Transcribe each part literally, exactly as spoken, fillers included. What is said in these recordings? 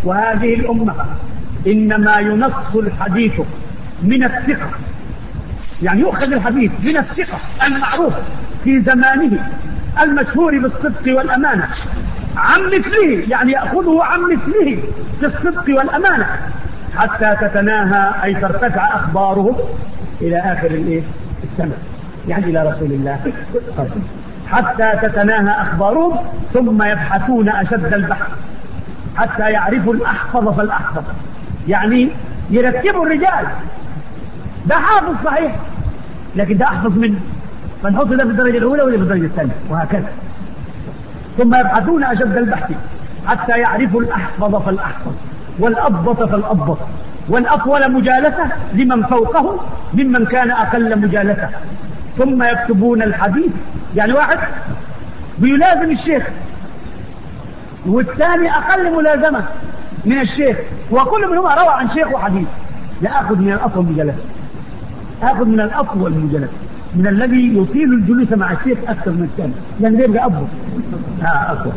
وهذه الأمة إنما ينص الحديث من الثقة، يعني يؤخذ الحديث من الثقة المعروف في زمانه المشهور بالصدق والأمانة عن مثله، يعني يأخذه عن مثله في الصدق والأمانة حتى تتناهى أي ترتفع أخباره إلى آخر السنة، يعني إلى رسول الله حتى تتناهى أخبارهم، ثم يبحثون أشد البحث حتى يعرفوا الأحفظ فالأحفظ، يعني يرتبوا الرجال، ده حافظ صحيح لكن ده أحفظ منه، فنحط ده في الدرجة الأولى وده في الدرجة الثانية وهكذا. ثم يبحثون أشد البحث حتى يعرفوا الأحفظ فالأحفظ والأضبط فالأضبط والأطول مجالسة لمن فوقه ممن كان أقل مجالسة، ثم يكتبون الحديث، يعني واحد بيلازم الشيخ والثاني أقل ملازمة من الشيخ، وكل منهما روى عن شيخ وحديث، يأخذ من الأطول مجالسة، أخذ من الأطول مجالسة، من الذي يطيل الجلوس مع الشيخ أكثر من الثاني، لأن يعني يبقى أفضل آه أطول.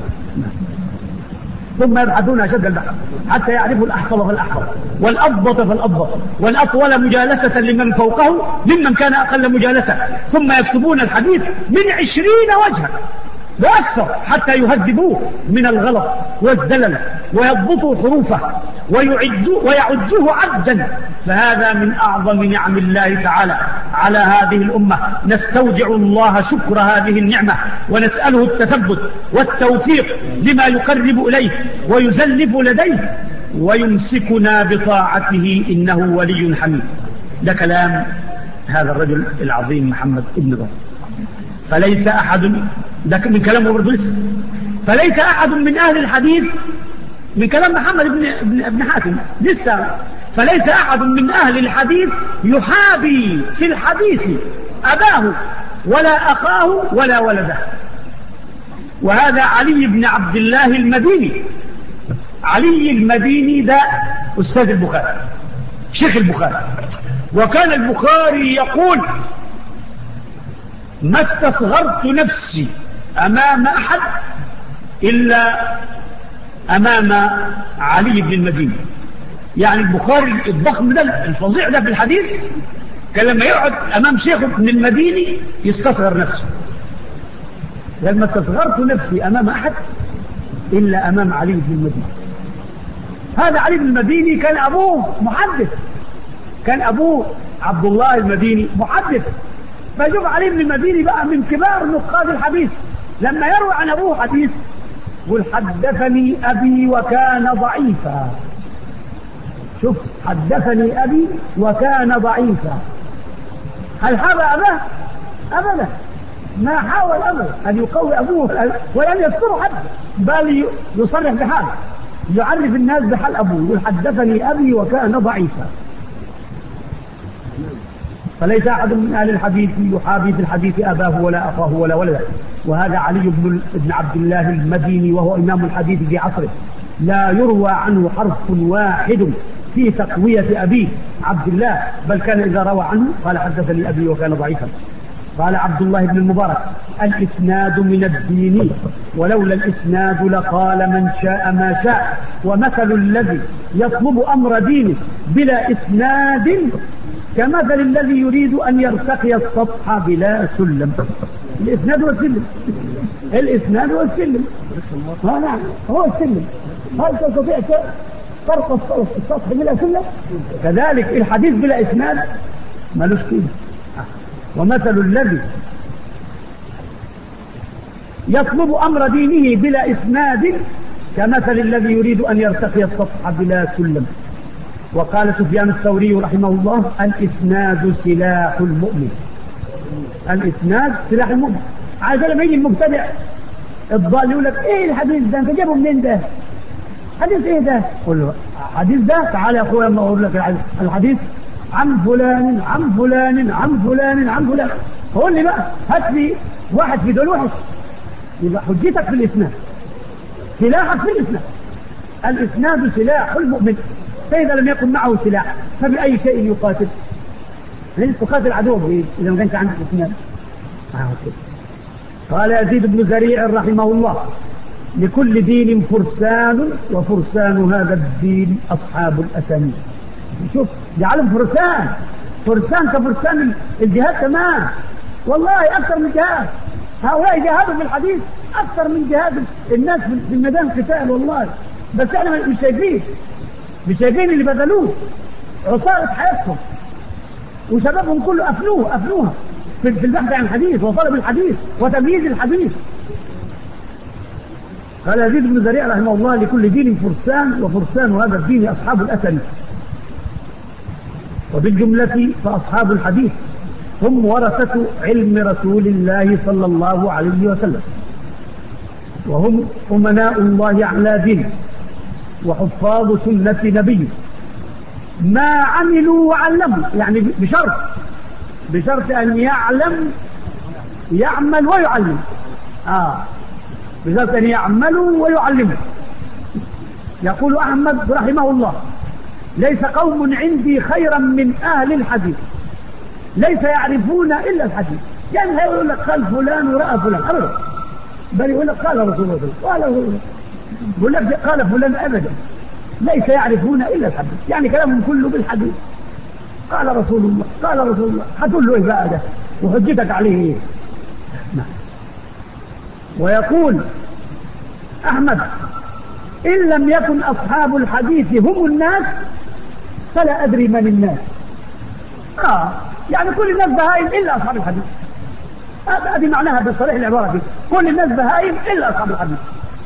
ثم يبحثون أشد البحث حتى يعرفوا الأحفظ فالأحفظ والأضبط فالأضبط والأطول مجالسة لمن فوقه ممن كان أقل مجالسة، ثم يكتبون الحديث من عشرين وجها وأكثر حتى يهذبوه من الغلط والزلل ويضبطوا حروفه ويعدوه ويعدوه عدا، فهذا من أعظم نعم الله تعالى على هذه الأمة. نستودع الله شكر هذه النعمة ونسأله التثبت والتوفيق لما يقرب إليه ويزلف لديه ويمسكنا بطاعته إنه ولي حميد. ده كلام هذا الرجل العظيم محمد ابن ضر. فليس أحد، ده من كلامه بردوس، فليس أحد من أهل الحديث، من كلام محمد بن, بن, بن حاتم لسه، فليس أحد من أهل الحديث يحابي في الحديث أباه ولا أخاه ولا ولده. وهذا علي بن عبد الله المديني. علي المديني ده أستاذ البخاري، شيخ البخاري، وكان البخاري يقول: ما استصغرت نفسي أمام أحد إلا أمام علي بن المديني. يعني البخاري الضخم ده الفظيع ده في الحديث كان لما يقعد أمام شيخ ابن المديني يستصغر نفسه، قال: ما استصغرت نفسي أمام أحد إلا أمام علي بن المديني. هذا علي بن المديني كان أبوه محدث، كان أبوه عبد الله المديني محدث، فشوف علي بن المديني بقى من كبار نقاد الحديث، لما يروي عن أبوه حديث يقول: حدثني أبي وكان ضعيفا. شوف، حدثني أبي وكان ضعيفا. هل حاب أباه؟ أبدا، ما حاول أبدا أن يقوي أبوه ولم يذكره حد، بل يصرح بحاله، يعرف الناس بحال أبوه، يقول: حدثني أبي وكان ضعيفا. فليس أحد من أهل الحديث يحابي في الحديث أباه ولا أخاه ولا ولده. وهذا علي بن عبد الله المديني، وهو إمام الحديث في عصره، لا يروى عنه حرف واحد في تقوية أبيه عبد الله، بل كان إذا روى عنه قال: حدثني أبي وكان ضعيفا. قال عبد الله بن المبارك: الإسناد من الدين، ولولا الإسناد لقال من شاء ما شاء، ومثل الذي يطلب أمر دينه بلا إسناد كمثل الذي يريد أن يرتقي السطح بلا سلم. الإسناد والسلم، الإسناد والسلم، ها نعم هو السلم. هل تستطيع ترقى السطح بلا سلم؟ كذلك الحديث بلا إسناد ملوش قيمة. ومثل الذي يطلب أمر دينه بلا إسناد كمثل الذي يريد أن يرتقي السطح بلا سلم. وقال سفيان الثوري رحمه الله: الإسناد سلاح المؤمن. الإسناد سلاح المؤمن. عايز لما يجي المبتدع الضال يقول لك: ايه الحديث ده انت جابه منين ده؟ حديث ايه ده؟ قول له: حديث ده تعالى يا اخويا اما اقول لك الحديث عن فلان عن فلان عن فلان عن فلان. قول لي بقى، هات لي واحد في دول وحش، يبقى حجتك في الإسناد، سلاحك في الإسناد. الإسناد سلاح المؤمن، فإذا لم يكن معه سلاح فبأي شيء يقاتل؟ لن تقاتل عدوه إذا ما كانش عندك إسناد. قال يزيد بن زريع رحمه الله: لكل دين فرسان وفرسان هذا الدين أصحاب الأسانيد. شوف جعلهم فرسان، فرسان كفرسان الجهاد كمان، والله أكثر من جهاد. هؤلاء جهادوا في الحديث أكثر من جهاد الناس في الميدان القتال والله، بس احنا مش شايفين، مش شايفين اللي بذلوه عصارة حياتهم وشبابهم كله أفنوه أفنوها في البحث عن الحديث وطلب الحديث وتمييز الحديث. قال يزيد بن زريع رحمه الله: لكل دين فرسان وفرسان هذا الدين أصحاب الأثر. وبالجملة فأصحاب الحديث هم ورثة علم رسول الله صلى الله عليه وسلم، وهم أمناء الله على دينه وحفاظ سنة نبيه، ما عملوا وعلموا، يعني بشرط بشرط أن يعلم يعمل ويعلم. آه بشرط أن يعملوا ويعلموا. يقول أحمد رحمه الله: ليس قوم عندي خيرا من أهل الحديث ليس يعرفون إلا الحديث. يعني لا يقول لك قال فلان ورأى فلان أبدا، بل يقول لك قال رسول الله قال رسول يقول لك قال فلان أبدا، ليس يعرفون إلا الحديث، يعني كلامهم كله بالحديث. قال رسول الله قال رسول الله، هتقول له إيه بقى ده وحجتك عليه إيه؟ ويقول أحمد: إن لم يكن أصحاب الحديث هم الناس فلا أدري من الناس. آه يعني كل الناس بهائم إلا أصحاب الحديث. هذه معناها بصريح العبارة دي، كل الناس بهائم إلا أصحاب الحديث.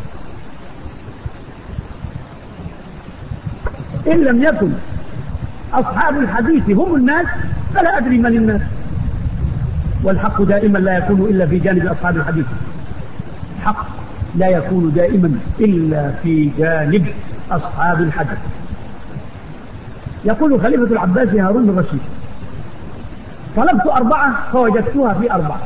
إن لم يكن أصحاب الحديث هم الناس فلا أدري من الناس. والحق دائما لا يكون إلا في جانب أصحاب الحديث، حق لا يكون دائما إلا في جانب أصحاب الحديث. يقول خليفة العباس هارون الرشيد: طلبت أربعة فوجدتها في أربعة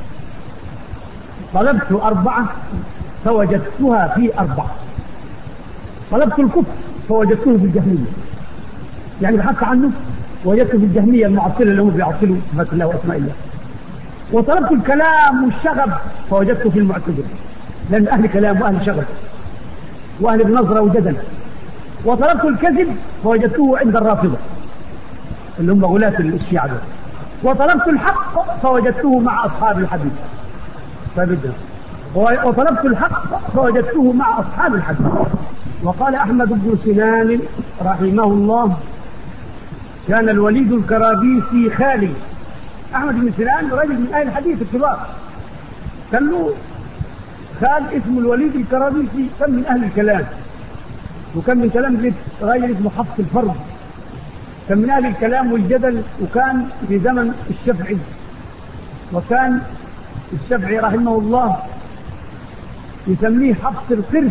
طلبت أربعة فوجدتها في أربعة طلبت الكفر فوجدته في الجهمية، يعني بحثت عنه وجدته في الجهمية المعطلة اللي هم بيعطلوا صفات الله وأسماء الله. وطلبت الكلام والشغب فوجدته في المعتزلة، لأن أهل كلام وأهل شغب وأهل بنظرة وجدل. وطلبت الكذب فوجدته عند الرافضة اللي هم غلاة الشيعة. وطلبت الحق فوجدته مع أصحاب الحديث فبدأ. وطلبت الحق فوجدته مع أصحاب الحديث. وقال أحمد بن سنان رحمه الله: كان الوليد الكرابيسي خالي. أحمد بن سنان رجل من أهل الحديث الكبار، كان له خال اسمه الوليد الكرابيسي، كان من أهل الكلام، وكان من كلام غير اسمه حفص الفرد، كان من أهل الكلام والجدل، وكان في زمن الشافعي. وكان الشافعي رحمه الله يسميه حفص القرد.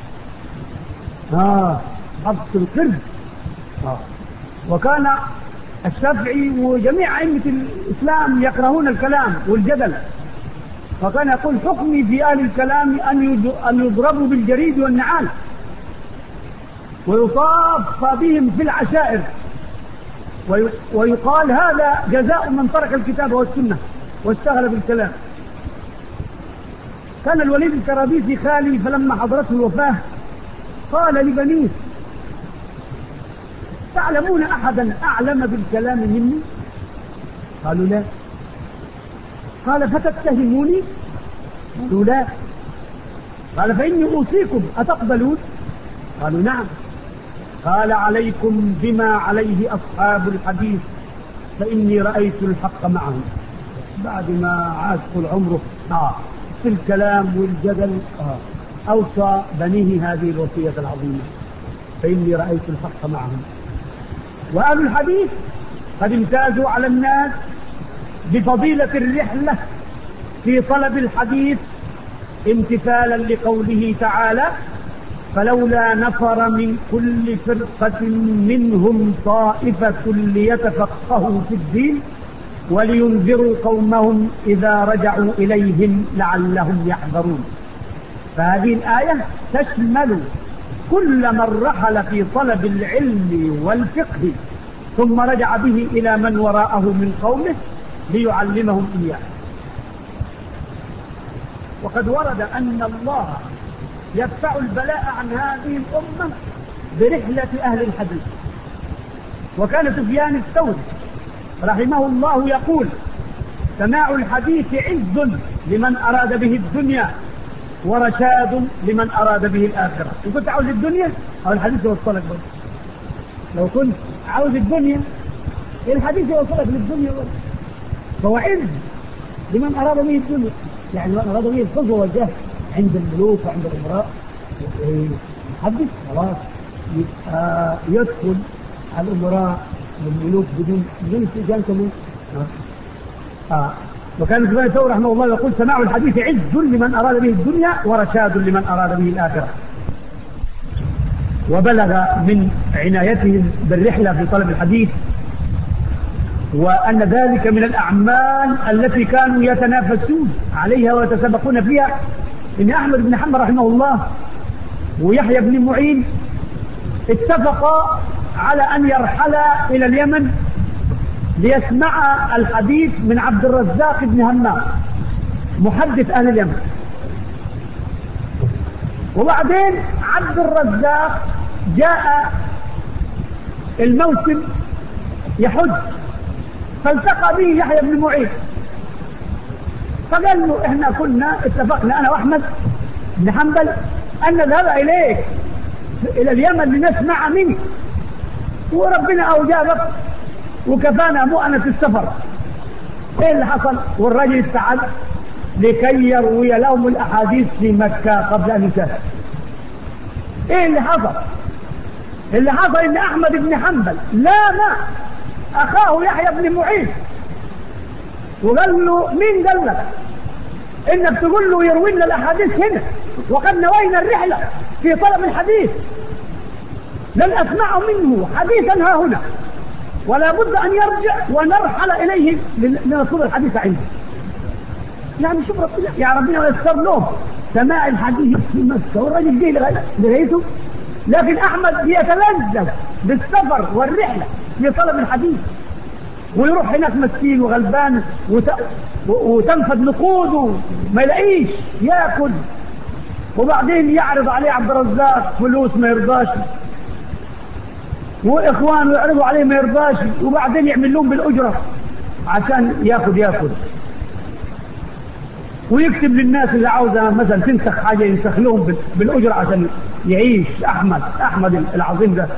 آه حفص القرد. آه. وكان الشافعي وجميع أئمة الإسلام يكرهون الكلام والجدل، فكان يقول: حكمي في أهل الكلام أن يضربوا بالجريد والنعال ويطاف بهم في العشائر، ويقال هذا جزاء من ترك الكتاب والسنة واشتغل بالكلام. كان الوليد الكرابيسي خالي، فلما حضرته الوفاة قال لبنيه: تعلمون أحدا أعلم بالكلام مني؟ قالوا: لا. قال: فتتهموني؟ قالوا: لا. قال: فإني أوصيكم أتقبلون؟ قالوا: نعم. قال: عليكم بما عليه أصحاب الحديث فإني رأيت الحق معهم. بعد ما عاش طول عمره آه في الكلام والجدل آه أوصى بنيه هذه الوصية العظيمة: فإني رأيت الحق معهم. وأهل الحديث قد امتازوا على الناس بفضيلة الرحلة في طلب الحديث، امتثالا لقوله تعالى: فلولا نفر من كل فرقة منهم طائفة ليتفقهوا في الدين ولينذروا قومهم إذا رجعوا إليهم لعلهم يحذرون. فهذه الآية تشمل كل من رحل في طلب العلم والفقه ثم رجع به إلى من وراءه من قومه ليعلمهم إياه. وقد ورد أن الله يدفع البلاء عن هذه الأمة برحلة أهل الحديث. وكان سفيان الثوري رحمه الله يقول: سماع الحديث عز لمن أراد به الدنيا ورشاد لمن أراد به الآخرة. إن كنت عاوز الدنيا أو الحديث يوصلك بس. لو كنت عاوز الدنيا الحديث يوصلك للدنيا بس. فهو عز لمن أراد به الدنيا، يعني من أراد به الفضل والجاه عند الملوك وعند الأمراء يحدث خلاص يبقى يدخل على الأمراء والملوك بدون بدون استئذان كمان. آه. وكان سفيان الثوري رحمه الله يقول: سماع الحديث عز لمن أراد به الدنيا ورشاد لمن أراد به الآخرة. وبلغ من عنايتهم بالرحلة في طلب الحديث وأن ذلك من الأعمال التي كانوا يتنافسون عليها ويتسابقون فيها. إن أحمد بن حنبل رحمه الله ويحيى بن معين اتفقا على أن يرحلا إلى اليمن ليسمع الحديث من عبد الرزاق بن همام محدث أهل اليمن. وبعدين عبد الرزاق جاء الموسم يحج فالتقى به يحيى بن معين فقال له: احنا كنا اتفقنا انا واحمد بن حنبل ان نذهب اليك الى اليمن لنسمع منك، وربنا اوجابك وكفانا مؤنة السفر. ايه اللي حصل؟ والرجل استعد لكي يروي لهم الاحاديث في مكة قبل ان يسافر. ايه اللي حصل؟ اللي حصل ان احمد بن حنبل لام اخاه يحيى بن معين وقال له: مين قال لك انك تقول له يروي لنا الاحاديث هنا وقد نوينا الرحله في طلب الحديث؟ لن اسمع منه حديثا ها هنا، ولا بد ان يرجع ونرحل اليه لنطلب الحديث عنده. يعني شوف ربنا، يا ربنا يسر له سماع الحديث في مكه والرجل جه لغايته، لكن احمد يتلذذ بالسفر والرحله في طلب الحديث ويروح هناك مسكين وغلبان وت... وتنفد نقوده ما يلاقيش ياكل، وبعدين يعرض عليه عبد الرزاق فلوس ما يرضاش، واخوانه يعرضوا عليه ما يرضاش، وبعدين يعمل لهم بالاجره عشان ياخذ ياكل، ويكتب للناس اللي عاوزه مثلا تنسخ حاجه ينسخ لهم بالاجره عشان يعيش احمد احمد العظيم ده.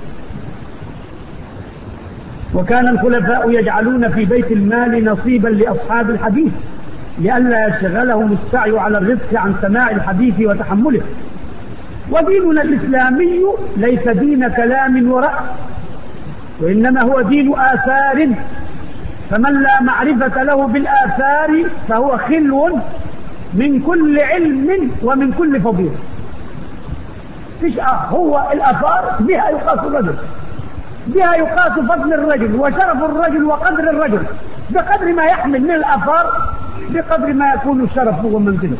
وكان الخلفاء يجعلون في بيت المال نصيبا لأصحاب الحديث لئلا يشغلهم السعي على الرزق عن سماع الحديث وتحمله. وديننا الإسلامي ليس دين كلام ورأي، وإنما هو دين آثار، فمن لا معرفة له بالآثار فهو خلو من كل علم ومن كل فضيلة. فيش آه هو الآثار بها يقاس الرجل، بها يقاس فضل الرجل وشرف الرجل وقدر الرجل، بقدر ما يحمل من الآثار بقدر ما يكون شرفه ومنزله.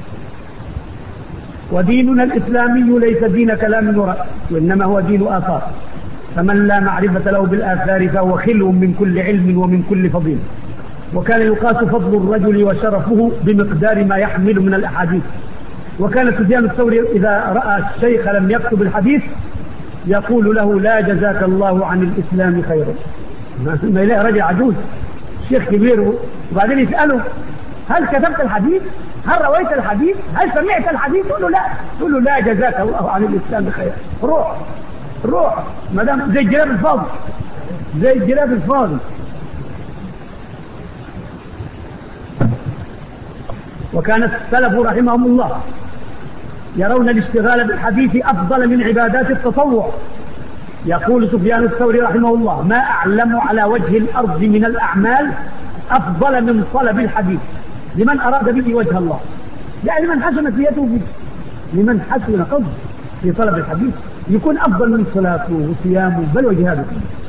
وديننا الإسلامي ليس دين كلام ورأي، وإنما هو دين آثار، فمن لا معرفة له بالآثار فهو خلو من كل علم ومن كل فضيلة. وكان يقاس فضل الرجل وشرفه بمقدار ما يحمل من الأحاديث. وكان سفيان الثوري إذا رأى الشيخ لم يكتب الحديث يقول له: لا جزاك الله عن الإسلام خيرا. ما يلاقي رجل عجوز شيخ كبير وبعدين يسأله: هل كتبت الحديث؟ هل رويت الحديث؟ هل سمعت الحديث؟ تقول له لا، تقول له: لا جزاك الله عن الإسلام خيرا. روح روح ما دام زي الجلاب الفاضي، زي الجلاب الفاضي. وكان السلف رحمهم الله يرون الاشتغال بالحديث أفضل من عبادات التطوع. يقول سفيان الثوري رحمه الله: ما أعلم على وجه الأرض من الأعمال أفضل من طلب الحديث لمن أراد به وجه الله، يعني من حسنت نيته به، لمن حسن قصده في طلب الحديث يكون أفضل من صلاته وصيامه بل وجهاده.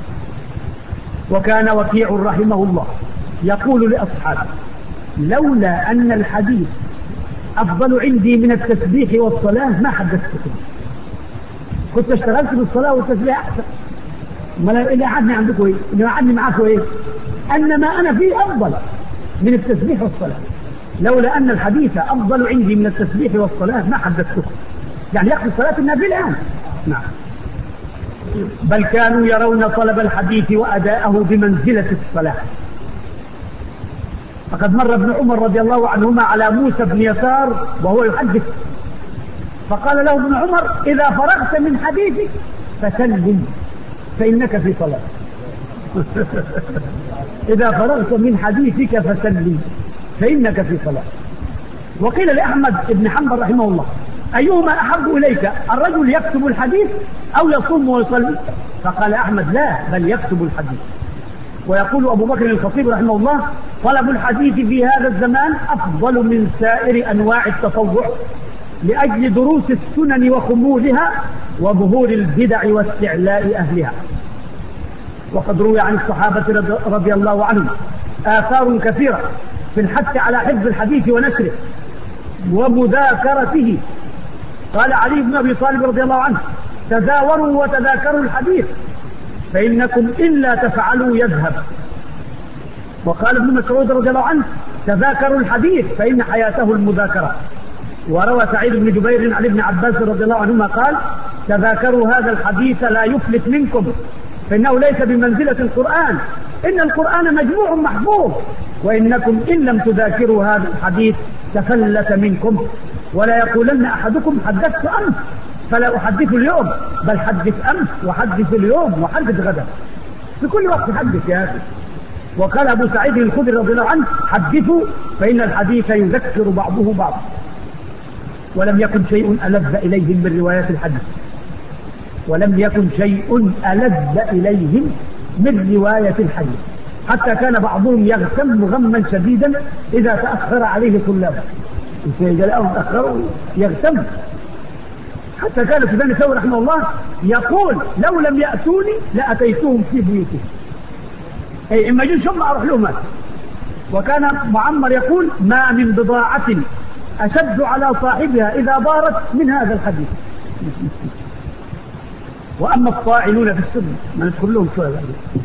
وكان وكيع رحمه الله يقول لأصحابه: لولا أن الحديث أفضل عندي من التسبيح والصلاة ما حدثتكم، كنت اشتغلت بالصلاة والتسبيح أحسن. ما اللي قعدني عندكم إيه؟ اللي قعدني معاكم إيه؟ أن ما أنا فيه أفضل من التسبيح والصلاة. لولا أن الحديث أفضل عندي من التسبيح والصلاة ما حدثتكم. يعني يقصد صلاة النافلة يعني. نعم. بل كانوا يرون طلب الحديث وأداءه بمنزلة الصلاة. فقد مر ابن عمر رضي الله عنهما على موسى بن يسار وهو يحدث، فقال له ابن عمر: إذا فرغت من حديثك فسلم فإنك في صلاة. إذا فرغت من حديثك فسلم فإنك في صلاة. وقيل لأحمد بن حنبل رحمه الله: أيهما أحب إليك، الرجل يكتب الحديث أو يصوم ويصلي؟ فقال أحمد: لا، بل يكتب الحديث. ويقول أبو بكر الخطيب رحمه الله: طلب الحديث في هذا الزمان أفضل من سائر أنواع التطوع لأجل دروس السنن وخمولها وظهور البدع واستعلاء أهلها. وقد روي عن الصحابة رضي الله عنهم آثار كثيرة في الحث على حفظ الحديث ونشره ومذاكرته. قال علي بن أبي طالب رضي الله عنه: تزاوروا وتذاكروا الحديث فإنكم إلا تفعلوا يذهب. وقال ابن مسعود رضي الله عنه: تذاكروا الحديث فإن حياته المذاكرة. وروى سعيد بن جبير عن ابن عباس رضي الله عنهما قال: تذاكروا هذا الحديث لا يفلت منكم فإنه ليس بمنزلة القرآن، إن القرآن مجموع محفوظ، وإنكم إن لم تذاكروا هذا الحديث تفلت منكم. ولا يقولن أحدكم حدثت أمس فلا أحدث اليوم، بل حدث أمس وحدث اليوم وحدث غدا. في كل وقت حدث يا أخي. وقال أبو سعيد الخدري رضي الله عنه: حدثوا فإن الحديث يذكر بعضه بعض. ولم يكن شيء ألذ إليهم من روايات الحديث ولم يكن شيء ألذ إليهم من رواية الحديث حتى كان بعضهم يغتم غما شديدا إذا تأخر عليه طلابه. إذا لقوا تأخروا يغتم، حتى كان سفيان الثوري رحمه الله يقول: لو لم يأتوني لأتيتهم في بيوتهم، أي إما يجون ثم أروح لهم. وكان معمر يقول: ما من بضاعة أشد على صاحبها إذا ضارت من هذا الحديث. وأما الطاعنون في السنة ما ندخل لهم شوية.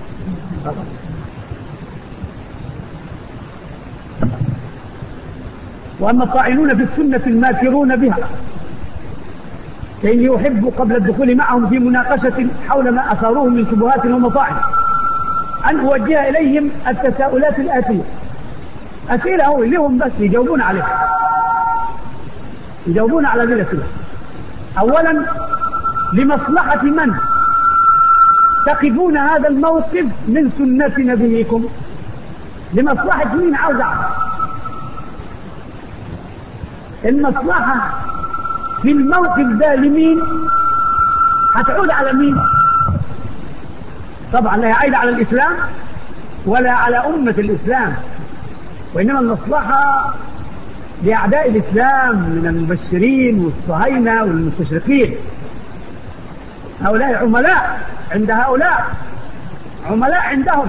وأما الطاعنون في السنة الماكرون بها كأن يحب قبل الدخول معهم في مناقشة حول ما أثاروه من شبهات ومطاعن أن أوجه إليهم التساؤلات الآتية. أسئلة هو لهم بس يجاوبون عليها، يجاوبون على ذي الأسئلة. أولا: لمصلحة من تقفون هذا الموقف من سنة نبيكم؟ لمصلحة مين؟ عاوز أعرف. المصلحة في الموقف ده لمين؟ هتعود على مين؟ طبعا لا يعود على الإسلام ولا على أمة الإسلام، وإنما المصلحة لأعداء الإسلام من المبشرين والصهاينة والمستشرقين. هؤلاء عملاء عند هؤلاء، عملاء عندهم.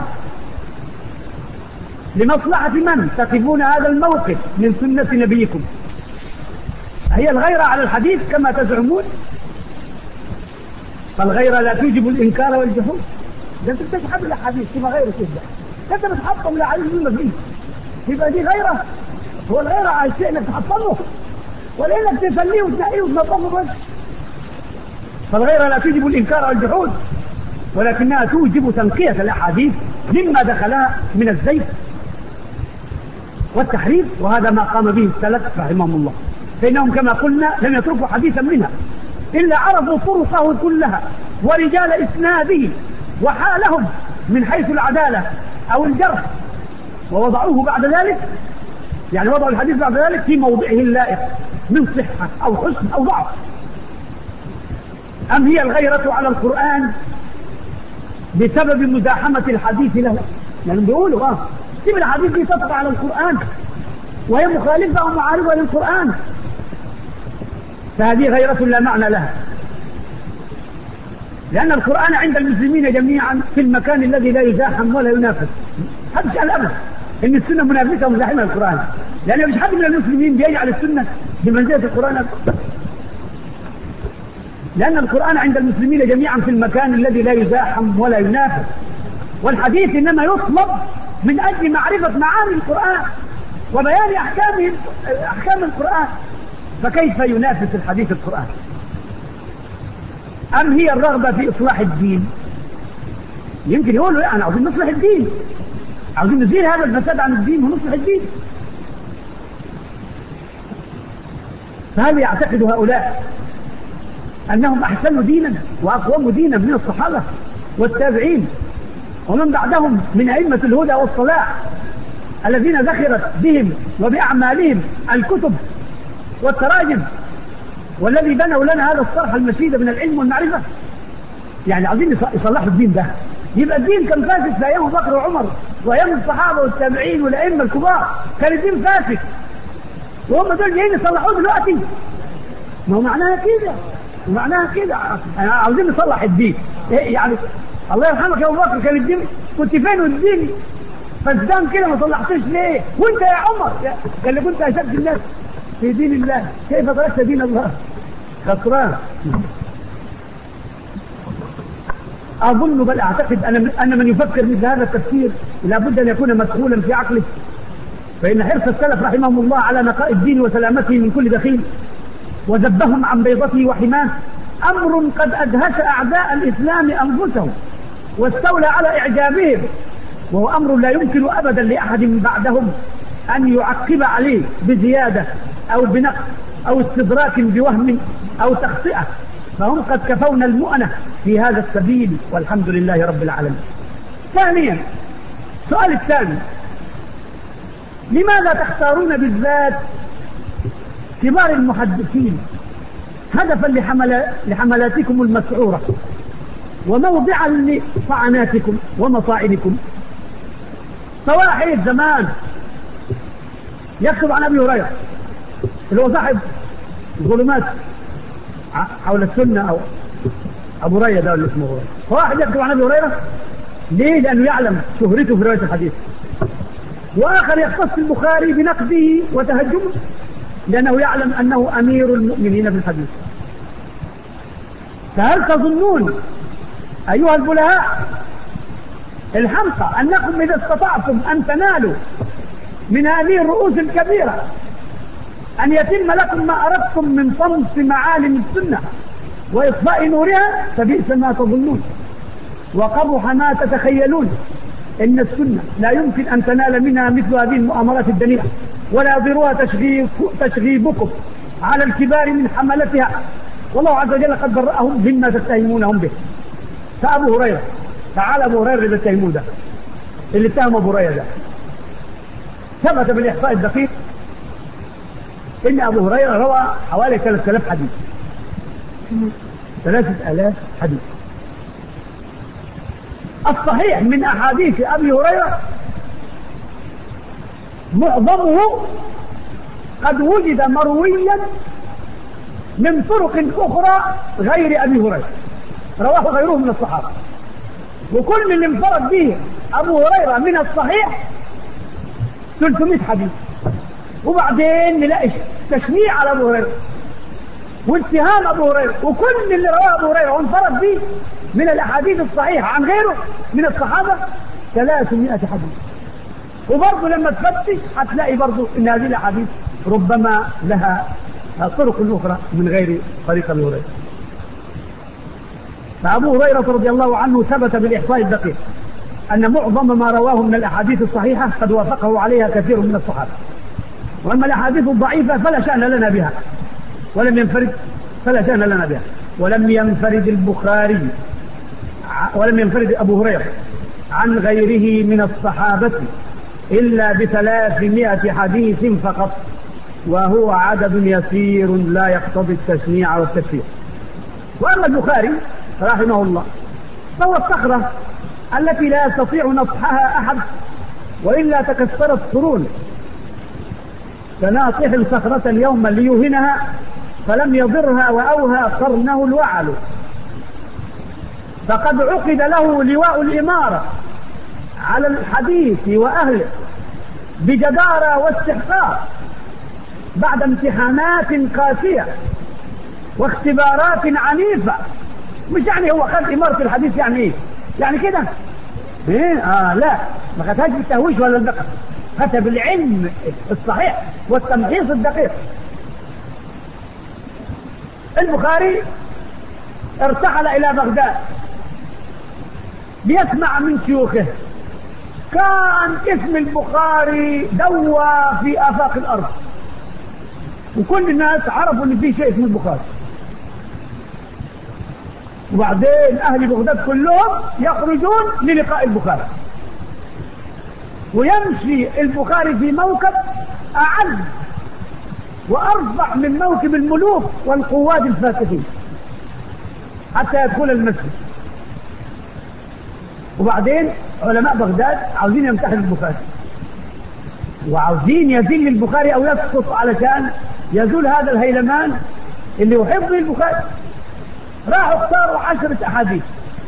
لمصلحة من تقفون هذا الموقف من سنة نبيكم؟ هي الغيرة على الحديث كما تزعمون؟ فالغيرة لا توجب الإنكار والجحود. ده أنت بتسحب الأحاديث كما غيره كده، أنت بتحطم لعلم ما فيه، يبقى دي غيرة. هو الغيرة على الشيء انك تحطمه ولا انك تفليه وتنقيه وتنظفه بس. فالغيرة لا توجب الإنكار والجحود، ولكنها توجب تنقية الأحاديث مما دخلها من الزيت والتحريف، وهذا ما قام به السلف رحمهم الله. فإنهم كما قلنا لم يتركوا حديثا منها إلا عرفوا طرقه كلها ورجال إسناده وحالهم من حيث العدالة أو الجرح، ووضعوه بعد ذلك، يعني وضعوا الحديث بعد ذلك في موضعه اللائق من صحة أو حسن أو ضعف. أم هي الغيرة على القرآن بسبب مزاحمة الحديث له؟ يعني بيقولوا اه سيب الحديث دي تطبع على القرآن وهي مخالفة ومعارضة للقرآن، فهذه غيرة لا معنى لها، لأن القرآن عند المسلمين جميعا في المكان الذي لا يزاحم ولا ينافس. هذا شيء الأمر إن السنة منافسة ومزاحمة للقرآن، لأن مش حد من المسلمين بيجعل السنة بمنزلة القرآن، لأن القرآن عند المسلمين جميعا في المكان الذي لا يزاحم ولا ينافس، والحديث إنما يطلب من أجل معرفة معاني القرآن وبيان أحكام أحكام القرآن، فكيف ينافس الحديث القرآن؟ أم هي الرغبة في إصلاح الدين؟ يمكن يقولوا لا، أنا عاوزين نصلح الدين، عاوزين نزيل هذا الفساد عن الدين ونصلح الدين. فهل يعتقد هؤلاء أنهم أحسنوا دينا وأقوموا دينا من الصحابة والتابعين ومن بعدهم من أئمة الهدى والصلاح الذين ذخرت بهم وبأعمالهم الكتب والتراجم، والذي بنوا لنا هذا الصرح المشيد من العلم والمعرفة؟ يعني عايزين يصلحوا الدين ده. يبقى الدين كان فاسد في أيام بكر وعمر وأيام الصحابة والتابعين والأئمة الكبار، كان الدين فاسد، وهم دول جايين يصلحوه دلوقتي؟ ما هو معناها كده، معناها كده عاوزين نصلح الدين. إيه يعني؟ الله يرحمك يا أبو بكر، كان الدين كنت فين والدين فسدان كده ما صلحتوش ليه؟ وانت يا عمر اللي كنت أشد الناس في دين الله، كيف تركت دين الله؟ خسران. أظن بل أعتقد أن أن من يفكر مثل هذا التفكير لابد أن يكون مدخولا في عقله، فإن حرص السلف رحمهم الله على نقاء الدين وسلامته من كل دخيل وذبهم عن بيضته وحماه أمر قد أدهش أعداء الإسلام أنفسهم واستولى على إعجابهم، وهو أمر لا يمكن أبدا لأحد بعدهم أن يعقب عليه بزيادة أو بنقص أو استدراك بوهم أو تخطئة، فهم قد كفونا المؤنة في هذا السبيل والحمد لله رب العالمين. ثانيا، السؤال الثاني: لماذا تختارون بالذات كبار المحدثين هدفا لحمل لحملاتكم المسعورة وموضعا لطعناتكم ومصائبكم؟ فواحد زمان يكتب عن أبي هريرة اللي هو صاحب ظلمات حول السنة، أو أبو هريرة ده اللي اسمه هريرة، فواحد يكتب عن أبي هريرة ليه؟ لأنه يعلم شهرته في رواية الحديث، وآخر يختص البخاري بنقده وتهجمه لأنه يعلم أنه أمير المؤمنين في الحديث. فهل تظنون أيها البلهاء الحمقى أنكم إذا استطعتم أن تنالوا من هذه الرؤوس الكبيرة أن يتم لكم ما أردتم من طمس معالم السنة وإطفاء نورها؟ فبئس ما تظنون وقبح ما تتخيلون. إن السنة لا يمكن أن تنال منها مثل هذه المؤامرات الدنيئة، ولا يضرها تشغيبكم على الكبار من حملتها، والله عز وجل قد برأهم مما تتهمونهم به. فأبو هريرة، تعالى أبو هريرة اللي تتهمون ده، اللي اتهم أبو هريرة ده، ثبت بالإحصاء الدقيق إن أبو هريرة روى حوالي ثلاثة آلاف حديث، ثلاثة آلاف حديث. الصحيح من أحاديث أبي هريرة معظمه قد وجد مرويا من طرق أخرى غير أبي هريرة، رواه غيره من الصحابة، وكل اللي انفرد به أبو هريرة من الصحيح ثلاثمائة حديث. وبعدين نلاقي تشنيع على أبو هريرة واتهام أبو هريرة، وكل اللي رواه أبو هريرة وانفرد به من الأحاديث الصحيحة عن غيره من الصحابة ثلاثمائة حديث. وبرضه لما تفتش هتلاقي برضه إن هذه الأحاديث ربما لها طرق أخرى من غير طريق أبي هريرة. فأبو هريرة رضي الله عنه ثبت بالإحصاء الدقيق أن معظم ما رواه من الأحاديث الصحيحة قد وافقه عليها كثير من الصحابة، وأما الأحاديث الضعيفة فلا شأن لنا بها ولم ينفرد فلا شأن لنا بها. ولم ينفرد البخاري ولم ينفرد أبو هريرة عن غيره من الصحابة إلا بثلاثمائة حديث فقط، وهو عدد يسير لا يقتضي التشنيع والتكفير. وأما البخاري رحمه الله فهو الصخرة التي لا يستطيع نطحها أحد وإلا تكسرت قرون، فناطح الصخرة اليوم ليوهنها فلم يضرها وأوهى قرنه الوعل، فقد عقد له لواء الإمارة على الحديث وأهله بجدارة واستحقاق بعد امتحانات قاسية واختبارات عنيفة. مش يعني هو خد إمارة الحديث يعني إيه؟ يعني كده؟ إيه؟ آه لا، ما خدهاش بالتهويش ولا الدقة، خدها بالعلم الصحيح والتمحيص الدقيق. البخاري ارتحل إلى بغداد ليسمع من شيوخه. كان اسم البخاري دوى في آفاق الأرض، وكل الناس عرفوا ان في شيء اسمه البخاري. وبعدين أهل بغداد كلهم يخرجون للقاء البخاري، ويمشي البخاري في موكب أعز وأرفع من موكب الملوك والقواد الفاتحين حتى يدخل المسجد. وبعدين علماء بغداد عاوزين يمتحن البخاري، وعاوزين يذل البخاري أو يسقط علشان يزول هذا الهيلمان اللي يحب البخاري. راحوا اختاروا عشرة أحاديث،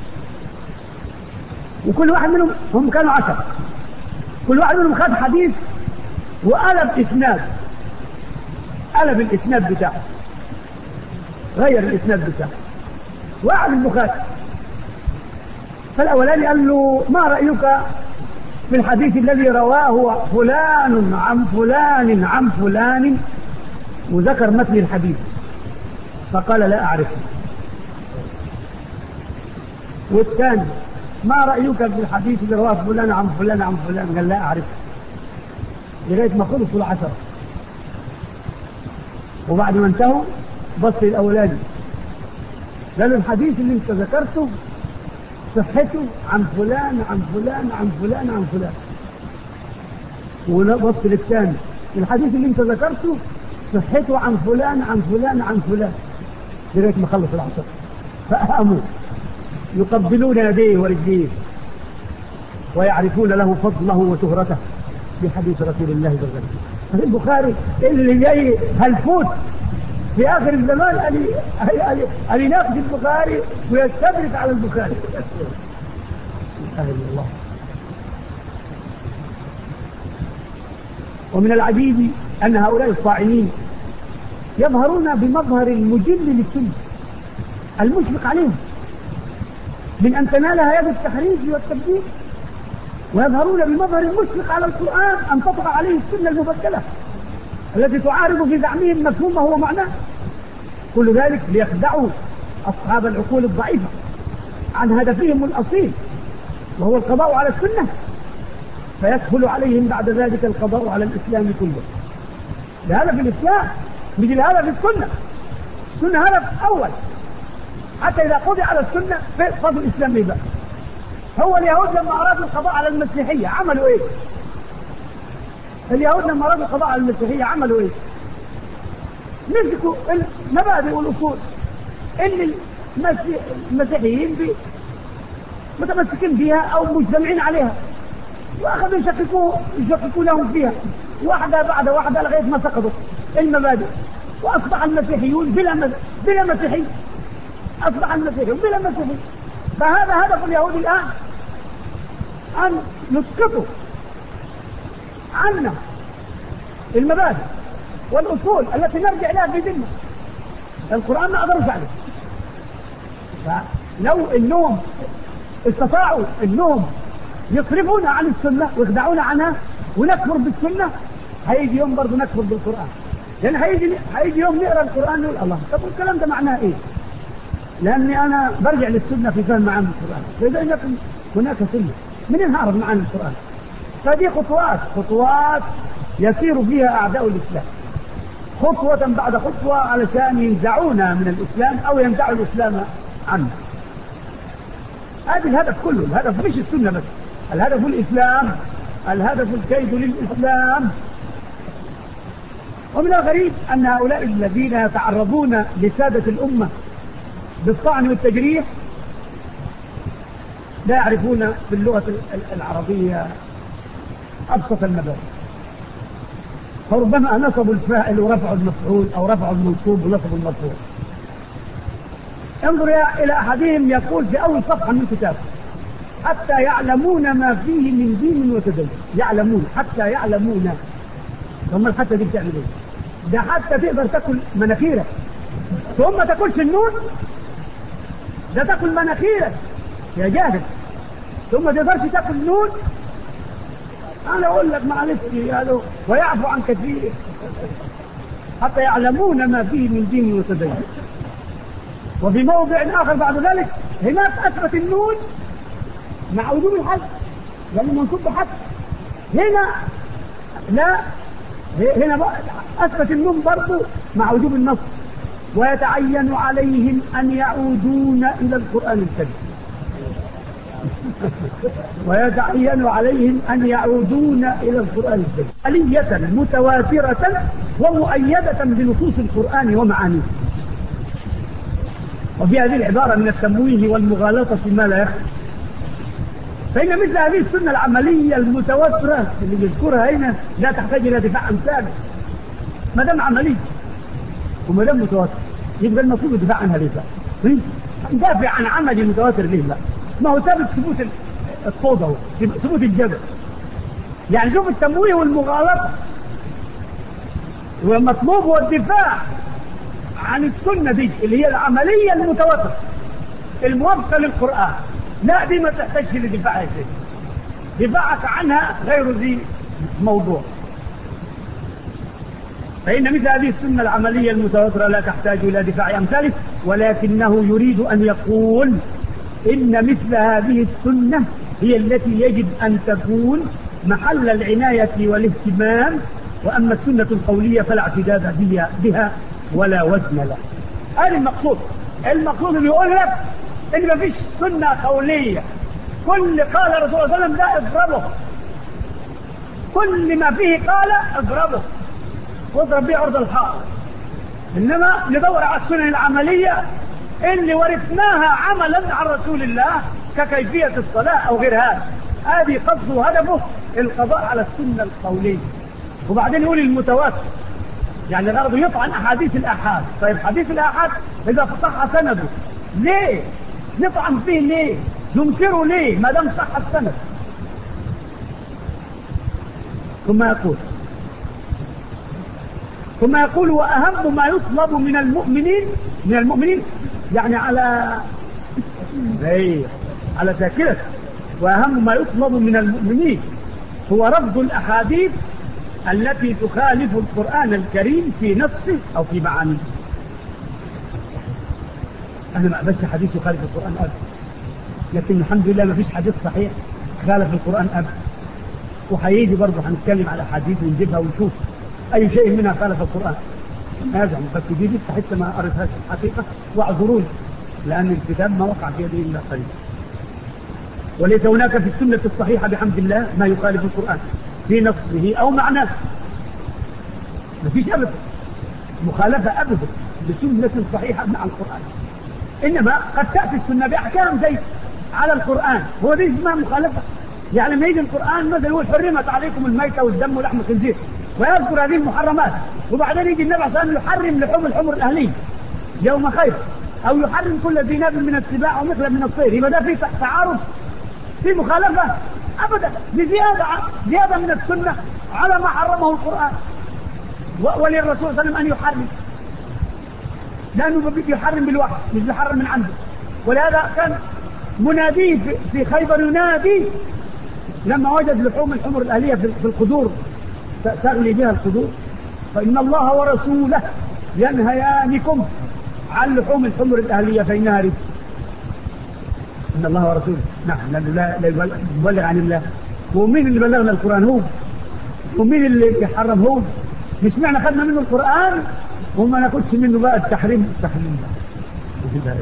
وكل واحد منهم، هم كانوا عشرة، كل واحد منهم خد حديث وقلب إسناد، قلب الإسناد بتاعه، غير الإسناد بتاعه وقعد البخاري. فالأولاني قال له: ما رأيك في الحديث الذي رواه فلان عن فلان عن فلان، وذكر مثل الحديث، فقال: لا أعرفه. والثاني: ما رأيك في الحديث الذي رواه فلان عن فلان عن فلان، قال: لا أعرفه. لغاية ما خلصوا العشرة. وبعد ما انتهوا بص الأولاني قال له: الحديث اللي انت ذكرته صحته عن فلان عن فلان عن فلان عن فلان. وبص للثاني: الحديث اللي انت ذكرته صحته عن فلان عن فلان عن فلان. لغاية ما خلص العشرة فأهموا يقبلون يديه ورجليه ويعرفون له فضله وشهرته بحديث رسول الله صلى الله عليه وسلم. البخاري اللي جاي هالفوت في آخر الزمان أن يناقش البخاري ويستدرك على البخاري. أهل الله. ومن العجيب أن هؤلاء الصاعمين يظهرون بمظهر المجل للسنة المشفق عليهم من أن تنالها يد التحريف والتبديل، ويظهرون بمظهر المشفق على القرآن أن تطغى عليه السنة المبدلة التي تعارض في زعمهم مفهومه ومعناه. كل ذلك ليخدعوا أصحاب العقول الضعيفة عن هدفهم الأصيل وهو القضاء على السنة، فيسهل عليهم بعد ذلك القضاء على الإسلام كله. لهذا في الإسلام مثل هذا في السنة. السنة هدف أول، حتى إذا قضي على السنة فضل الإسلام إيه بقى؟ هو اليهود لما أرادوا القضاء على المسيحية عملوا إيه؟ اليهود لما أرادوا القضاء على المسيحية عملوا إيه؟ مسكوا المبادئ والأصول اللي المسيحيين متمسكين بها أو مجتمعين عليها، وأخذوا يشككوا يشككوا لهم فيها واحدة بعد واحدة لغاية ما سقطوا المبادئ، وأصبح المسيحيون بلا مز... بلا مسيحي، أصبح المسيحيون بلا مسيحي. فهذا هدف اليهود الآن، أن يسقطوا عنا المبادئ والأصول التي نرجع لها في ذمة القرآن. ما قدروش عليه. فلو إنهم استطاعوا إنهم يصرفونا عن السنة ويخدعونا عنها ونكفر بالسنة، هيجي يوم برضو نكفر بالقرآن. لأن هيجي هيجي يوم نقرأ القرآن نقول: الله، طب الكلام ده معناه إيه؟ لأني أنا برجع للسنة في فهم معاني القرآن، فإذا يكن هناك سنة منين هعرف معاني القرآن؟ فدي خطوات خطوات يسير فيها أعداء الإسلام، خطوة بعد خطوة علشان ينزعونا من الإسلام أو ينزعوا الإسلام عنا. هذا الهدف كله. الهدف مش السنة بس، الهدف الإسلام، الهدف الكيد للإسلام. ومن الغريب أن هؤلاء الذين يتعرضون لسادة الأمة بالطعن والتجريح لا يعرفون في اللغة العربية أبسط المبادئ، فربما نصبوا الفاعل ورفعوا المفعول أو رفعوا المنصوب ونصبوا المرفوع. انظر إلى أحدهم يقول في أول صفحة من كتاب: حتى يعلمون ما فيه من دين وتدين. يعلمون، حتى يعلمون. ثم الحتى دي بتعمل ايه؟ ده حتى تقدر تاكل مناخيرك ثم تاكلش النون، ده تاكل مناخيرك يا جاهل ثم تقدرش تاكل النون. انا اقول لك معلش يا له ويعفو عن كثير. حتى يعلمون ما فيه من دين وتدين. وفي موضع آخر بعد ذلك هناك أثبت النون مع وجوب الحذف يعني منصوب بحذف. هنا لا، هنا أثبت النون برضه مع وجوب النصب. ويتعين عليهم أن يعودون إلى القرآن الكريم ويتعين عليهم أن يعودون إلى القرآن الكريم آلية متواترة ومؤيدة بنصوص القرآن ومعانيه. وفي هذه العبارة من التمويه والمغالطة فيما لا يخفى. فإن مثل هذه السنة العملية المتواترة اللي بيذكرها هنا لا تحتاج إلى دفاع أمثال. ما دام عملي وما دام متواتر يبقى المفروض الدفاع عنها ليه بقى؟ ندافع عن عمل متواتر ليه بقى؟ ما هو ثابت ثبوت الصوت اهو، ثبوت الجبل. يعني شوف التمويه والمغالطة والمطلوب هو الدفاع عن السنة دي اللي هي العملية المتواترة الموافقة للقرآن. لا دي ما تحتاجش لدفاعها شيء، دفاعك عنها غير ذي موضوع. فإن مثل هذه السنة العملية المتواترة لا تحتاج إلى دفاع أمثاله، ولكنه يريد أن يقول إن مثل هذه السنة هي التي يجب أن تكون محل العناية والاهتمام. وأما السنة القولية فلا اعتداد بها ولا وزن لها. هذا المقصود. المقصود اللي يقول لك إن ما فيش سنة قولية، كل قال الرسول صلى الله عليه وسلم لا اضربه، كل ما فيه قال اضربه واضرب به عرض الحائط. إنما ندور على السنن العملية اللي ورثناها عملا عن رسول الله ككيفية الصلاة أو غير هذا. هذه قصده وهدفه القضاء على السنة القولية. وبعدين يقول المتواتر يعني غرضه يطعن أحاديث الآحاد. طيب حديث الآحاد إذا صح سنده ليه نطعن فيه؟ ليه ننكره؟ ليه ما دام صح السند؟ ثم يقول ثم يقول وأهم ما يطلب من المؤمنين من المؤمنين يعني على ايه على شاكلة. وأهم ما يطلب من المؤمنين هو رفض الأحاديث التي تخالف القرآن الكريم في نصه أو في معانيه. أنا ما أبدش حديث يخالف القرآن أبدا، لكن الحمد لله ما فيش حديث صحيح خالف القرآن أبدا. وحييجي برضه هنتكلم على حديث ونجيبها ونشوف أي شيء منها خالف القرآن. هذا بس دي لسه حتى ما قريتهاش حقيقة، واعذروني لأن الكتاب ما وقع في يدي إلا قليل. وليس هناك في السنة الصحيحة بحمد الله ما يخالف القرآن في نصه أو معناه. ما فيش أبدا مخالفة أبدا بسنة صحيحة مع القرآن. إنما قد تأتي السنة بأحكام زي على القرآن، هو دي اسمها مخالفة. يعني ما يجي القرآن مثلا يقول حرمت عليكم الميتة والدم ولحم الخنزير ويذكر هذه المحرمات، وبعدين يجي النبي صلى الله عليه وسلم يحرم لحوم الحمر الأهلية يوم خيبر، أو يحرم كل ذي ناب من السباع ومثل من الطير. يبقى ده في تعارض، في مخالفة أبدا، بزيادة زيادة من السنة على ما حرمه القرآن. وللرسول صلى الله عليه وسلم أن يحرم، لأنه بده يحرم بالوحي مش بيحرم من عنده. ولهذا كان مناديه في خيبر ينادي لما وجد لحوم الحمر الأهلية في القدور تغلي بها القدور، فإن الله ورسوله ينهيانكم عن لحوم الحمر الأهلية فإنها رجس. إن الله ورسوله، نعم، لأنه لا يبلغ عن الله. ومين اللي بلغنا القرآن؟ هو. ومين اللي يحرم؟ هو. مش معنى خدنا منه القرآن وما ناخدش منه بقى التحريم التحريم بقى.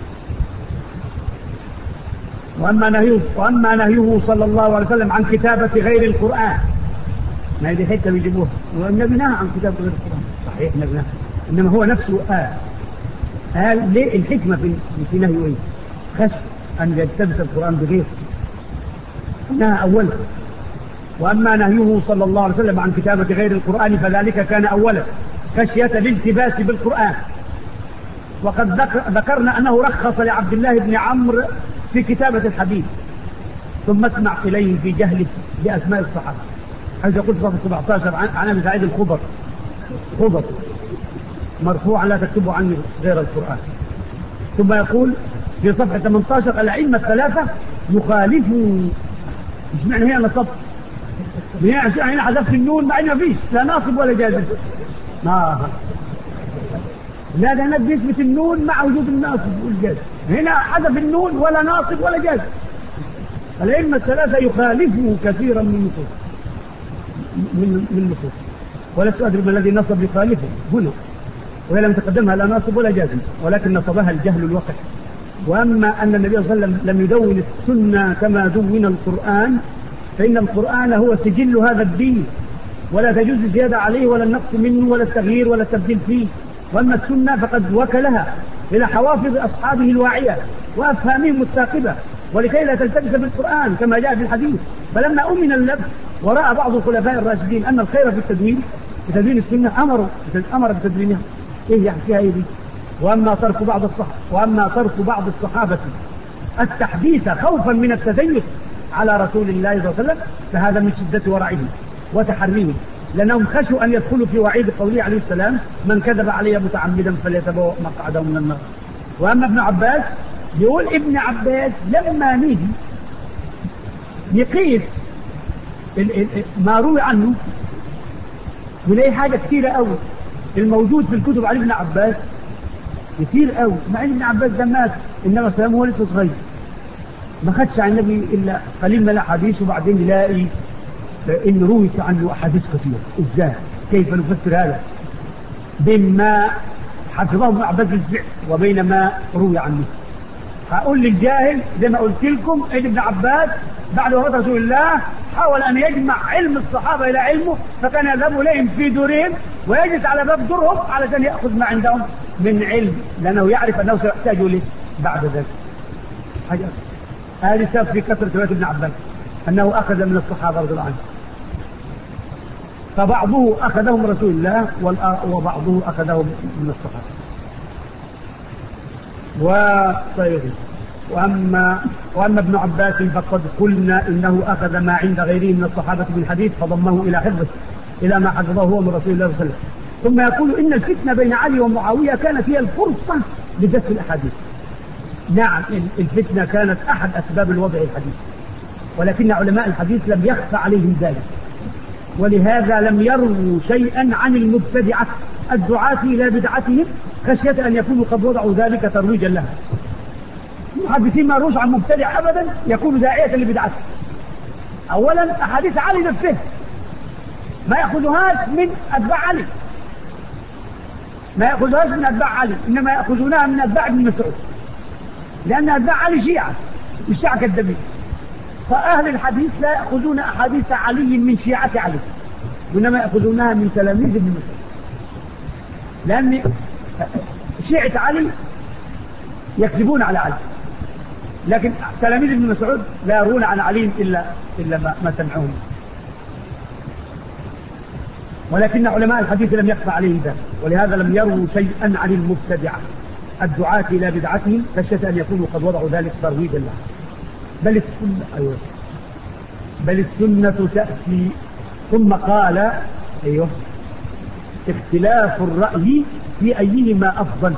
وأما نهيه وأما نهيه صلى الله عليه وسلم عن كتابة غير القرآن، ما هذه حتة بيجيبوها، والنبي نهى عن كتابة غير القرآن، صحيح النبي نهى، إنما هو نفسه قال قال ليه الحكمة في في نهيه إيه؟ خشي أن يلتبس القرآن بغيره، نهى أولا. وأما نهيه صلى الله عليه وسلم عن كتابة غير القرآن فذلك كان أولا خشية الالتباس بالقرآن. وقد ذكرنا أنه رخص لعبد الله بن عمرو في كتابة الحديث، ثم اسمع إليه في جهله بأسماء الصحابة، حيث يقول صفحة سبعة عشر عن أبي سعيد الخضر خضر مرفوعا لا تكتبوا عني غير القرآن. ثم يقول في صفحة ثمانية عشر الأئمة الثلاثة يخالفوا. مش معنى هي نصب هنا حذفت النون مع إنه فيش لا ناصب ولا جازم. ما لا ده هناك بيثبت النون مع وجود الناصب والجازم، هنا حذف النون ولا ناصب ولا جازم. الأئمة الثلاثة يخالفه كثيرا من النصوص من من النصوص، ولست أدري ما الذي نصب يخالفه هنا، وهي لم تقدمها لا ناصب ولا جازم، ولكن نصبها الجهل الوقح. وأما أن النبي صلى الله عليه وسلم لم يدون السنة كما دون القرآن، فإن القرآن هو سجل هذا الدين، ولا تجوز الزيادة عليه ولا النقص منه ولا التغيير ولا التبديل فيه. وأما السنة فقد وكلها إلى حوافظ أصحابه الواعية وأفهامهم الثاقبة، ولكي لا تلتبس بالقرآن كما جاء في الحديث. فلما أمن اللبس ورأى بعض الخلفاء الراشدين أن الخير في التدوين في تدوين السنة أمر أمر بتدوينها. إيه يعني فيها إيه دي؟ وأما ترك بعض الصحابة وأما ترك بعض الصحابة التحديث خوفا من التزيف على رسول الله صلى الله عليه وسلم فهذا من شدة ورعهم وتحريهم، لأنهم خشوا أن يدخلوا في وعيد قوله عليه السلام: من كذب علي متعمدا فليتبوأ مقعده من النار. وأما ابن عباس يقول ابن عباس لما نيجي يقيس ما روي عنه ونلاقي حاجة كثيرة قوي الموجود في الكتب عن ابن عباس كثير قوي، مع ان ابن عباس ده مات انما السلام هو لسه صغير ما خدش عن النبي الا قليل من الاحاديث، وبعدين نلاقي ان رويت عنه احاديث كثيره. ازاي؟ كيف نفسر هذا بين ما حفظه ابن عباس بالفعل وبين ما روي عنه؟ هقول للجاهل زي ما قلت لكم ان ابن عباس بعد وفاة رسول الله حاول ان يجمع علم الصحابه الى علمه، فكان يذهب اليهم في دورهم ويجلس على باب دورهم علشان ياخذ ما عندهم من علم، لانه يعرف انه سيحتاج اليه بعد ذلك. حاجه هذه سبب في كثره روايه ابن عباس انه اخذ من الصحابه رضي الله عنهم، فبعضه اخذه من رسول الله وبعضه اخذه من الصحابه. وطيب وأما, وأما ابن عباس فقد قلنا إنه أخذ ما عند غيره من الصحابة بالحديث فضمه إلى حفظه إلى ما حفظه هو من رسول الله صلى الله عليه وسلم. ثم يقول إن الفتنة بين علي ومعاوية كانت هي الفرصة لدس الأحاديث. نعم الفتنة كانت أحد أسباب الوضع الحديث، ولكن علماء الحديث لم يخفى عليهم ذلك، ولهذا لم يروا شيئا عن المبتدعة الدعاة إلى بدعتهم خشية أن يكونوا قد وضعوا ذلك ترويجا لها. المحدثين ما يروش عن مبتدع أبدا يكون داعية لبدعته. أولا أحاديث علي نفسه ما يأخذهاش من أتباع علي، ما يأخذهاش من أتباع علي، إنما يأخذونها من أتباع ابن مسعود، لأن أتباع علي شيعة والشيعة كذابين. فأهل الحديث لا يأخذون أحاديث علي من شيعة علي، وإنما يأخذونها من تلاميذ ابن مسعود، لأن شيعة علي يكذبون على علي، لكن تلاميذ ابن مسعود لا يرون عن علي إلا, إلا ما, ما سمعوه. ولكن علماء الحديث لم يخفى عليه ذلك، ولهذا لم يروا شيئا عن المبتدعة الدعاة إلى بدعتهم خشية أن يكونوا قد وضعوا ذلك ترويجا له. بل السنة أيوه بل السنة تأتي. ثم قال أيوه اختلاف الرأي في أيهما أفضل.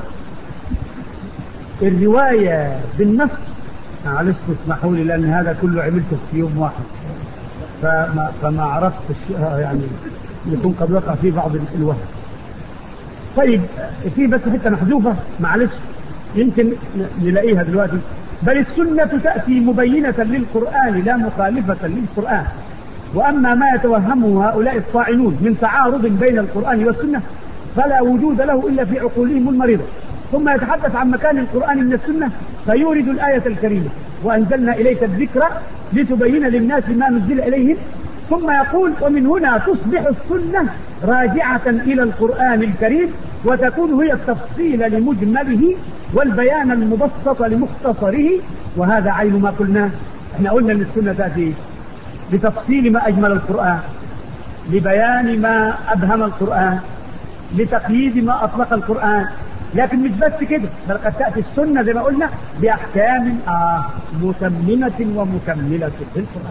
الرواية بالنص معلش اسمحوا لي لأن هذا كله عملته في يوم واحد فما, فما عرفت يعني يكون قد وقع فيه بعض الوهم. طيب في بس حتة محذوفة معلش يمكن نلاقيها دلوقتي. بل السنة تأتي مبينة للقرآن لا مخالفة للقرآن، وأما ما يتوهمه هؤلاء الطاعنون من تعارض بين القرآن والسنة فلا وجود له إلا في عقولهم المريضة. ثم يتحدث عن مكان القرآن من السنة فيورد الآية الكريمة: وأنزلنا إليك الذكر لتبين للناس ما نزل إليهم. ثم يقول: ومن هنا تصبح السنة راجعة إلى القرآن الكريم وتكون هي التفصيل لمجمله والبيان المبسط لمختصره. وهذا عين ما قلناه. احنا قلنا ان السنة تأتي لتفصيل ما أجمل القرآن، لبيان ما أبهم القرآن، لتقييد ما أطلق القرآن. لكن مش بس كده، بل قد تأتي السنة زي ما قلنا بأحكام آه متممة ومكملة للقرآن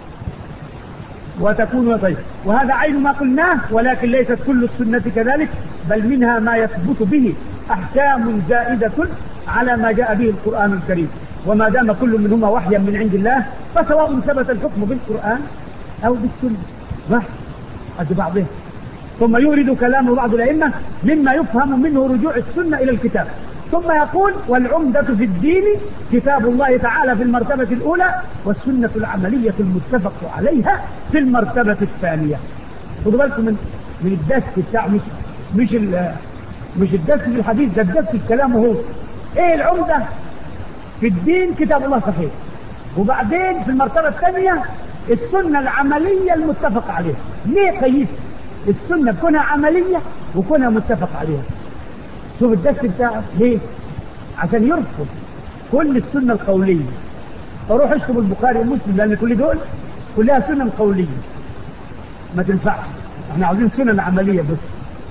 وتكون طيب. وهذا عين ما قلناه، ولكن ليست كل السنة كذلك، بل منها ما يثبت به أحكام زائدة على ما جاء به القرآن الكريم. وما دام كل منهما وحيا من عند الله فسواء ثبت الحكم بالقرآن أو بالسنة واحد قد بعضها. ثم يورد كلام بعض الأئمة مما يفهم منه رجوع السنة إلى الكتاب، ثم يقول والعمدة في الدين كتاب الله تعالى في المرتبة الأولى والسنة العملية المتفق عليها في المرتبة الثانية. خدوا بالكم من من الدس بتاع مش مش مش الدس في الحديث، ده الدس الكلام هو ايه. العمدة في الدين كتاب الله صحيح، وبعدين في المرتبة الثانية السنة العملية المتفق عليها. ليه قيس السنة بكونها عملية وكونها متفق عليها؟ شوف الدس بتاعه ليه؟ عشان يرفض كل السنة القولية. فروح اشتم البخاري ومسلم لأن كل دول كلها سنة قولية ما تنفعش، احنا عاوزين سنة عملية بس.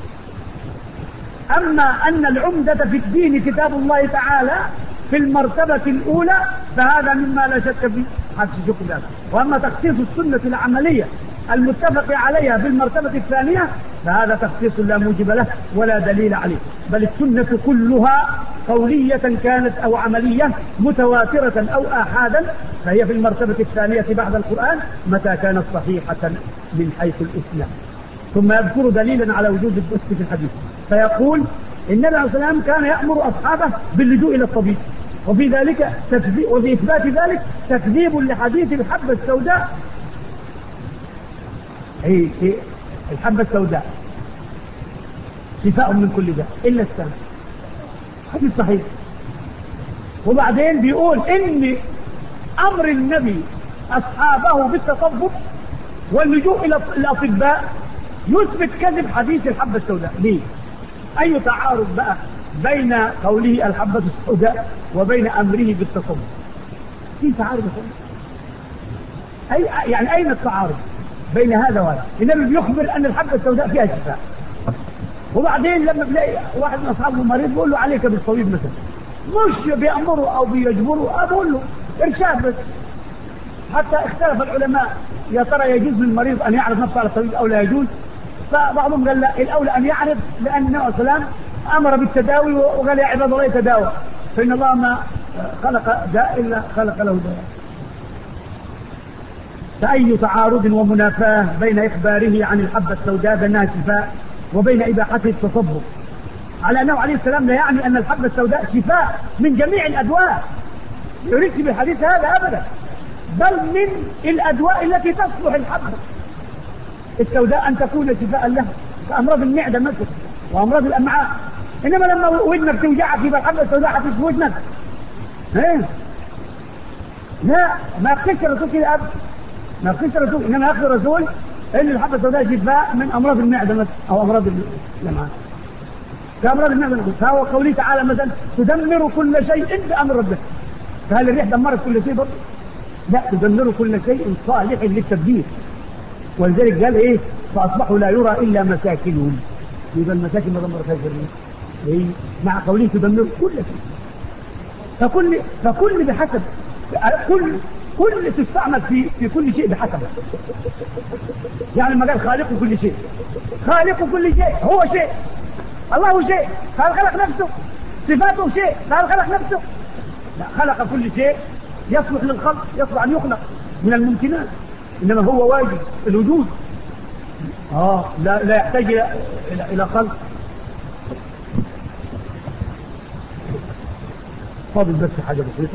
أما أن العمدة في الدين كتاب الله تعالى في المرتبة الأولى فهذا مما لا شك فيه حدث شكر ذلك. وأما تخصيص السنة العملية المتفق عليها في المرتبة الثانية فهذا تخصيص لا موجب له ولا دليل عليه، بل السنة كلها قولية كانت أو عملية متواترة أو آحادا فهي في المرتبة الثانية بعد القرآن متى كانت صحيحة من حيث الإسلام. ثم يذكر دليلا على وجود الدس في الحديث فيقول النبي عليه الصلاة والسلام كان يأمر أصحابه باللجوء إلى الطبيب، وفي ذلك تكذيب، وفي إثبات ذلك تكذيب لحديث الحبة السوداء. هي هي الحبة السوداء شفاء من كل داء إلا السم، حديث صحيح. وبعدين بيقول إن أمر النبي أصحابه بالتطبب واللجوء إلى الأطباء يثبت كذب حديث الحبة السوداء. ليه؟ أي تعارض بقى بين قوله الحبة السوداء وبين أمره بالتطبب؟ في تعارض أي يعني أين التعارض بين هذا وهذا؟ النبي بيخبر أن الحبة السوداء فيها شفاء، وبعدين لما بلاقي واحد من أصحابه مريض بيقول له عليك بالطبيب مثلا، مش بيأمره أو بيجبره، أقول له إرشاد بس. حتى اختلف العلماء يا ترى يجوز للمريض أن يعرض نفسه على الطبيب أو لا يجوز. فبعضهم قال لا، الأولى أن يعرض لأن النبي صلى الله عليه وسلم أمر بالتداوي وقال يا عباد الله يتداوى فإن الله ما خلق داء إلا خلق له داء. فأي تعارض ومنافاة بين إخباره عن الحبة السوداء بأنها شفاء وبين إباحته التصبر، على أنه عليه السلام لا يعني أن الحبة السوداء شفاء من جميع الأدواء، يريد بالحديث هذا أبدا، بل من الأدواء التي تصلح الحبة السوداء أن تكون شفاء له كأمراض المعدة مثلا وأمراض الأمعاء. إنما لما ودنك توجعك يبقى الحبة السوداء هتشفي ودنك؟ ايه لا، ما يقصش الرسول كده أبدا، ما يقصش الرسول، إنما يقصد الرسول إن الحبة السوداء شفاء من أمراض المعدة مثلا أو أمراض الأمعاء كأمراض المعدة. فهو قوله تعالى مثلا تدمر كل شيء بأمر ربك، فهل الريح دمرت كل شيء برضه؟ لا، تدمر كل شيء صالح للتدبير. ولذلك قال ايه فاصبحوا لا يرى الا مساكنهم، يبقى المساكن ما دمرتهاش الريح ايه مع قوله تدمر كل شيء. فكل فكل بحسب كل كل تستعمل في في كل شيء بحسب. يعني ما قال خالق كل شيء، خالق كل شيء هو شيء، الله شيء، قال خلق نفسه، صفاته شيء، قال خلق نفسه. لا، خلق كل شيء يصلح للخلق، يصلح أن يخلق من الممكنات، إنما هو واجب الوجود آه لا, لا يحتاج إلى, إلى, إلى خلق. فاضل بس حاجة بسيطة.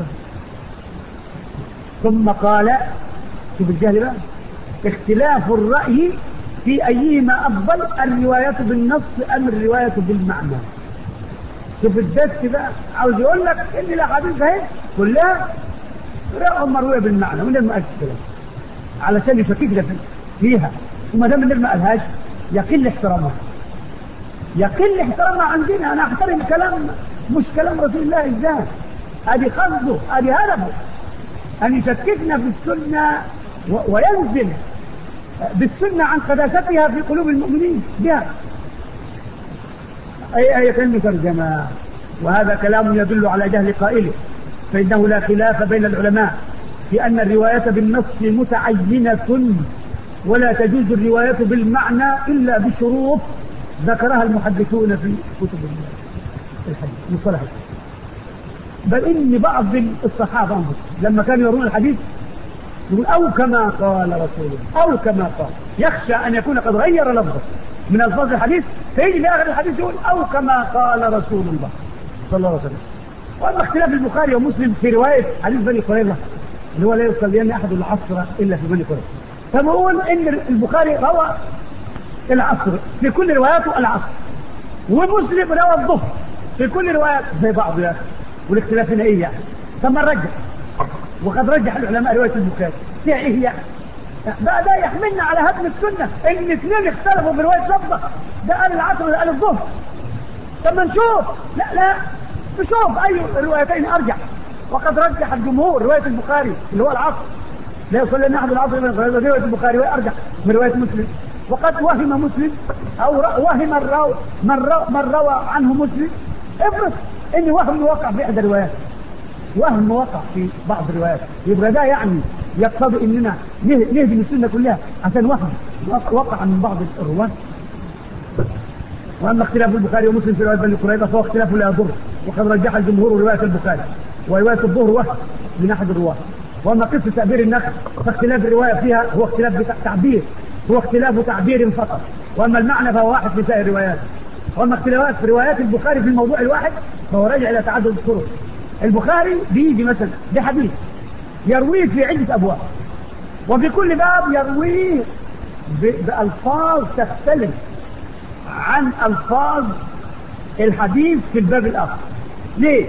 ثم قال شوف الجهل بقى اختلاف الرأي في أيهما أفضل الرواية بالنص أم الرواية بالمعنى. شوف الدس بقى عاوز يقول لك إن الأحاديث هي كلها رأوا مروية بالمعنى ولا ما قالش كلام علشان يشكك فيها، وما دام النبي ما قالهاش يقل احترامها، يقل احترامها عندنا. أنا أحترم كلام مش كلام رسول الله ازاي؟ أدي قصده، أدي هدفه أن يشككنا في السنة وينزل بالسنة عن قداستها في قلوب المؤمنين بها. أي آية مترجمة، وهذا كلام يدل على جهل قائله، فإنه لا خلاف بين العلماء في أن الرواية بالنص متعينة ولا تجوز الرواية بالمعنى إلا بشروط ذكرها المحدثون في كتب الحديث مصطلح الحديث. بل إن بعض الصحابة لما كانوا يرون الحديث يقول أو كما قال رسول الله أو كما قال، يخشى أن يكون قد غير لفظه من الفاظ الحديث، فيجي في اخر الحديث يقول او كما قال رسول الله صلى الله عليه وسلم. واما اختلاف البخاري ومسلم في روايه حديث بني قريظه اللي هو لا يصلين احد العصر الا في بني قريظه، فبقول ان البخاري روى العصر في كل رواياته العصر، ومسلم روى الظهر في كل رواياته زي بعض يا اخي، والاختلاف هنا ايه يعني؟ ثم نرجح، وقد رجح العلماء روايه البخاري فيها ايه يعني؟ بقى ده يحملنا على هدم السنه ان اثنين اختلفوا في روايه لفظه، ده قال العصر وده قال الظهر. طب ما نشوف، لا لا نشوف اي الروايتين ارجح. وقد رجح الجمهور روايه البخاري اللي هو العصر لا يصلي احد العصر من روايه البخاري وارجح من روايه مسلم. وقد وهم مسلم او وهم الراوي من روى, من روى عنه مسلم، افرض ان وهم وقع في احدى الروايات، وهم وقع في بعض الروايات، يبقى ده يعني يقتضي اننا نهدم السنه كلها عشان وهم وقع من بعض الرواه. واما اختلاف البخاري ومسلم في روايه بني قريظه فهو اختلاف لا يضر، وقد رجح الجمهور روايه البخاري وروايه الظهر وهم من احد الرواه. واما قصه تعبير النخل فاختلاف الروايه فيها هو اختلاف تعبير، هو اختلاف تعبير فقط، واما المعنى فهو واحد في سائر الروايات. واما اختلافات في روايات البخاري في الموضوع الواحد فهو راجع الى تعدد الطرق. البخاري بيجي مثلا بحديث يرويه في عده ابواب، وفي كل باب يرويه بألفاظ تختلف عن ألفاظ الحديث في الباب الآخر. ليه؟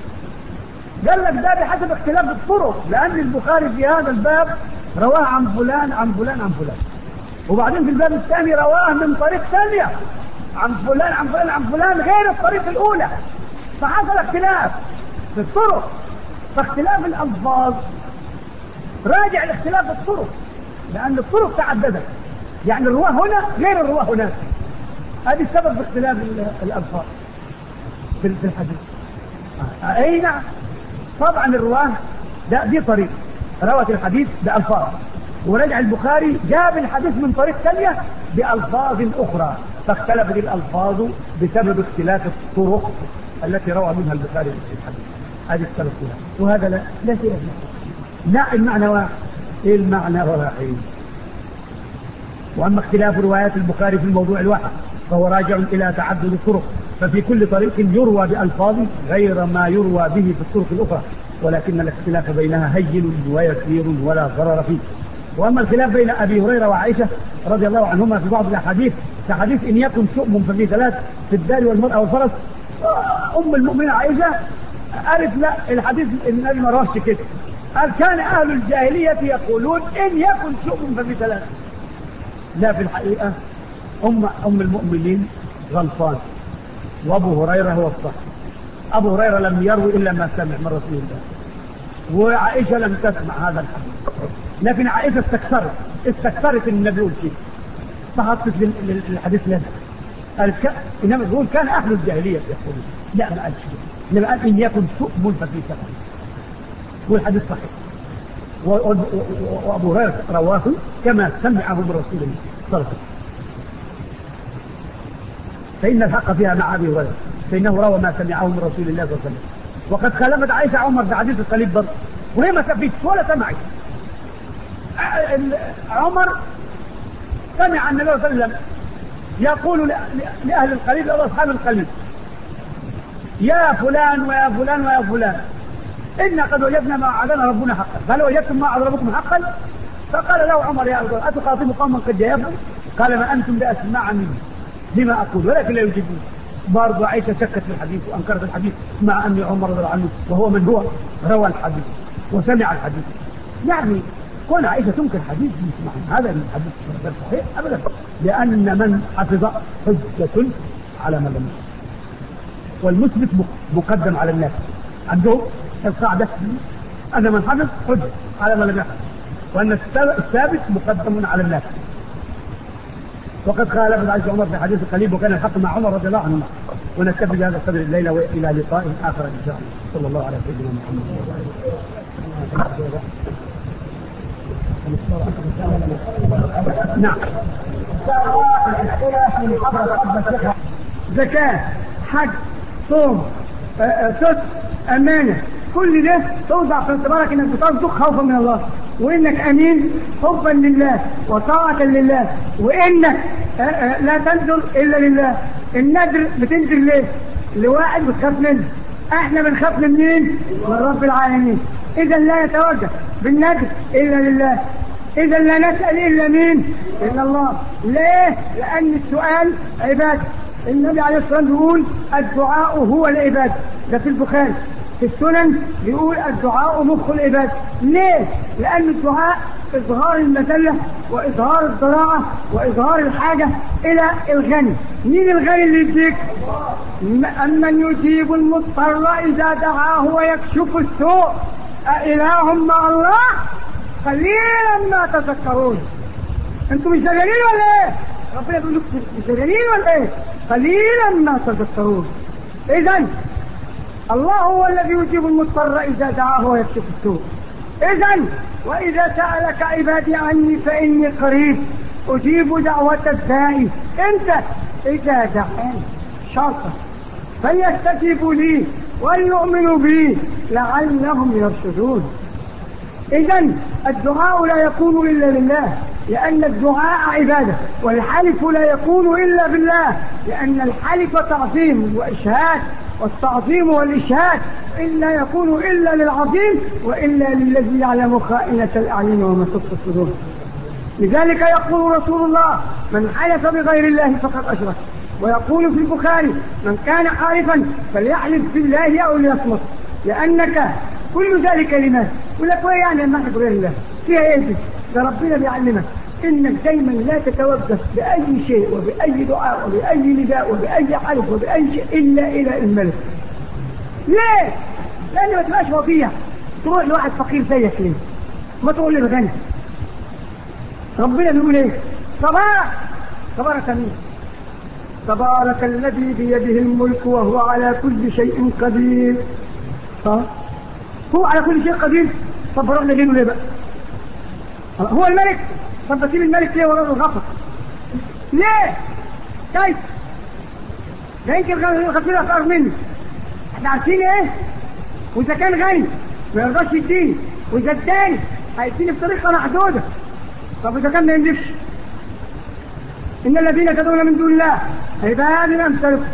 قال لك ده بحسب اختلاف الطرق، لأن البخاري في هذا الباب رواه عن فلان عن فلان عن فلان، وبعدين في الباب الثاني رواه من طريق ثانية عن فلان عن فلان عن فلان غير الطريق الأولى، فحصل اختلاف في الطرق. فاختلاف الألفاظ راجع لاختلاف الطرق، لأن الطرق تعددت، يعني الرواه هنا غير الرواه هناك. هذه السبب في اختلاف الألفاظ في الحديث. أي نعم، طبعا الرواه ده دي طريق روت الحديث بألفاظ، ورجع البخاري جاب الحديث من طريق ثانية بألفاظ أخرى، فاختلفت الألفاظ بسبب اختلاف الطرق التي روى منها البخاري في الحديث. هذه السبب فيها، وهذا لا, لا شيء فيه. لا، المعنى واحد. إيه المعنى واحد. وأما اختلاف روايات البخاري في الموضوع الواحد فهو راجع إلى تعدد الطرق، ففي كل طريق يروى بألفاظ غير ما يروى به في الطرق الأخرى، ولكن الاختلاف بينها هين ويسير ولا ضرر فيه. وأما الخلاف بين أبي هريرة وعائشة رضي الله عنهما في بعض الأحاديث كحديث إن يكن شؤم ففي ثلاث في الدار والمرأة والفرس، أم المؤمنة عائشة قالت لا، الحديث النبي ما رواه كده، قال كان أهل الجاهلية يقولون إن يكن شؤم ففي ثلاث. لا، في الحقيقة أم, أم المؤمنين غلطان، وأبو هريرة هو الصح. أبو هريرة لم يروي إلا ما سمع من رسول الله، وعائشة لم تسمع هذا الحديث، لكن عائشة استكثرت استكثرت ان النبي يقول كده، فحطت للحديث لنا قال ك... انما يقول كان اهل الجاهليه يقولون، لا ما قالش كده، انما قال ان يكن شؤم ففي سفر، والحديث صحيح. وابو هريره رواه كما سمعه من رسول الله صلى الله عليه وسلم، فان الحق فيها مع ابي هريره، فانه روى ما سمعه من رسول الله صلى الله عليه وسلم. وقد خالفت عائشه عمر في حديث القليب برضه، وهي ما سمعتش ولا سمعت. عمر سمع النبي صلى الله عليه وسلم يقول لأهل القليب أو أصحاب القليب يا فلان ويا فلان ويا فلان إنا قد وجدنا ما وعدنا ربنا حقا، فهل وجدتم ما وعد ربكم حقا؟ فقال له عمر يا أبو أتخاطب قوما قد جاءكم؟ قال ما أنتم بأسمع مني لما أقول ولكن لا يجيبون. برضو عائشة شكت في الحديث وأنكرت الحديث، مع أن عمر رضي الله عنه وهو من هو روى الحديث وسمع الحديث. يعني كون عائشة تنكر حديث معنى هذا الحديث غير صحيح أبدا، لأن من حفظ حجة على من لم يحفظ، والمثبت مقدم على الناس. عندهم القاعدة أن من حفظ حجة على من لم يحفظ، وأن الثابت مقدم على الناس. وقد خالفت عائشة عمر في حديث القليب، وكان الحق مع عمر رضي الله عنه. ونكتفي بهذا القدر الليلة وإلى لقاء آخر إن شاء الله. صلى الله على سيدنا محمد. نعم. زكاة، حج، صوم، سد، أمانة، كل ده توضع في اعتبارك انك بتصدق خوفا من الله، وانك امين حبا لله وطاعة لله، وانك لا تنذر إلا لله. النذر بتنذر ليه؟ لواحد بتخاف منه. احنا بنخاف من مين؟ من رب العالمين. إذا لا يتوجه بالنذر إلا لله. إذا لا نسأل إلا مين؟ إلا الله. ليه؟ لأن السؤال عبادة. النبي عليه الصلاة والسلام يقول الدعاء هو العبادة. ده في البخاري. في السنن بيقول الدعاء مخ العبادة. ليه؟ لأن الدعاء إظهار المذلة وإظهار الضراعة وإظهار الحاجة إلى الغني. مين الغني اللي يديك؟ أمن يجيب المضطر إذا دعاه ويكشف السوء أإله مع الله قليلا ما تذكرون. انتم مش دليلين ولا ايه؟ ربنا بيقول لكم مش دليلين ولا ايه؟ قليلا ما تذكرون. اذا الله هو الذي يجيب المضطر اذا دعاه ويكشف السوء. اذا واذا سالك عبادي عني فاني قريب اجيب دعوه الداعي انت اذا دعاني شرطا فليستجيبوا لي وليؤمنوا بي لعلهم يرشدون. إذا الدعاء لا يكون إلا لله لأن الدعاء عبادة، والحلف لا يكون إلا بالله لأن الحلف تعظيم وإشهاد، والتعظيم والإشهاد إلا يكون إلا للعظيم وإلا للذي يعلم خائنة الأعين وما تخفي الصدور. لذلك يقول رسول الله من حلف بغير الله فقد أشرك. ويقول في البخاري من كان حالفا فليحلف بالله أو ليصمت. لأنك كل ذلك كلمات يقول لك وين يعني لما احلف بغير الله فيها ايه؟ ده ربنا بيعلمك انك دايما لا تتوجه باي شيء وباي دعاء وباي نداء وباي حلف وباي شيء الا الى الملك. ليه؟ لان ما تبقاش وضيع تروح لواحد فقير زيك ليه؟ ما تقول للغني. ربنا بيقول ايه؟ تبارك تبارك مين؟ تبارك الذي بيده الملك وهو على كل شيء قدير. ها؟ هو على كل شيء قدير. طب رغم ليه ليه بقى؟ هو الملك. طب بسيب الملك ليه وراه الغفر؟ ليه؟ كيف؟ ده يمكن الغفير أكثر مني. احنا عارفين ايه؟ وإذا كان غني ما يرضاش يديني، وإذا اداني هيديني بطريقة محدودة. طب إذا كان ما يملكش؟ إن الذين تدعون من دون الله عباد أمثالكم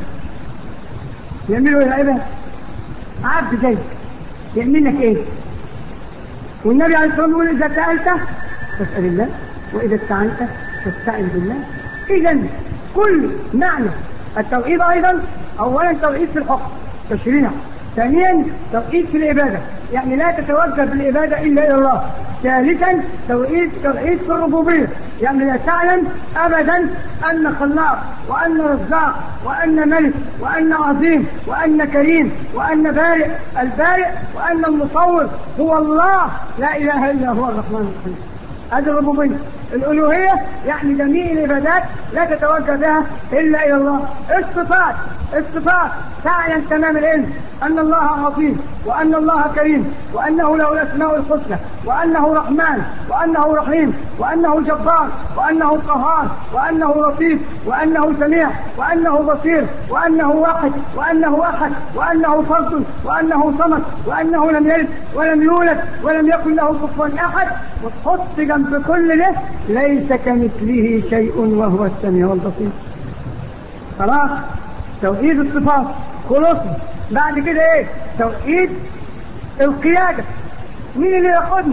يعملوا إيه عباد؟ عبد زيك يعمل لك ايه؟ والنبي عليه الصلاه والسلام يقول اذا سالت فاسال الله واذا استعنت فاستعن بالله. اذا كل معنى التوحيد ايضا اولا توحيد في الحكم تشريع، ثانيا توحيد في العباده يعني لا تتوجه بالعباده الا الى الله، ثالثا توحيد توحيد في الربوبيه يعني لا تعلم ابدا ان خلاق وان رزاق وان ملك وان عظيم وان كريم وان بارئ البارئ وان المصور هو الله لا اله الا هو الرحمن الرحيم. هذه الربوبيه. الالوهيه يعني جميع العبادات لا تتوجه بها الا الى الله. الصفات الصفات تعلم تمام العلم ان الله عظيم وان الله كريم وانه له الاسماء الحسنى وانه رحمن وانه رحيم وانه جبار وانه قهار وانه لطيف وانه سميع وانه بصير وانه واحد وانه احد وانه فرد وانه صمد وانه لم يلد ولم يولد ولم يكن له كفوا احد. وتحط جنب كل ده ليس كمثله شيء وهو السميع البصير. خلاص توحيد الصفات خلصنا. بعد كده ايه؟ توحيد القيادة. مين اللي يقودنا؟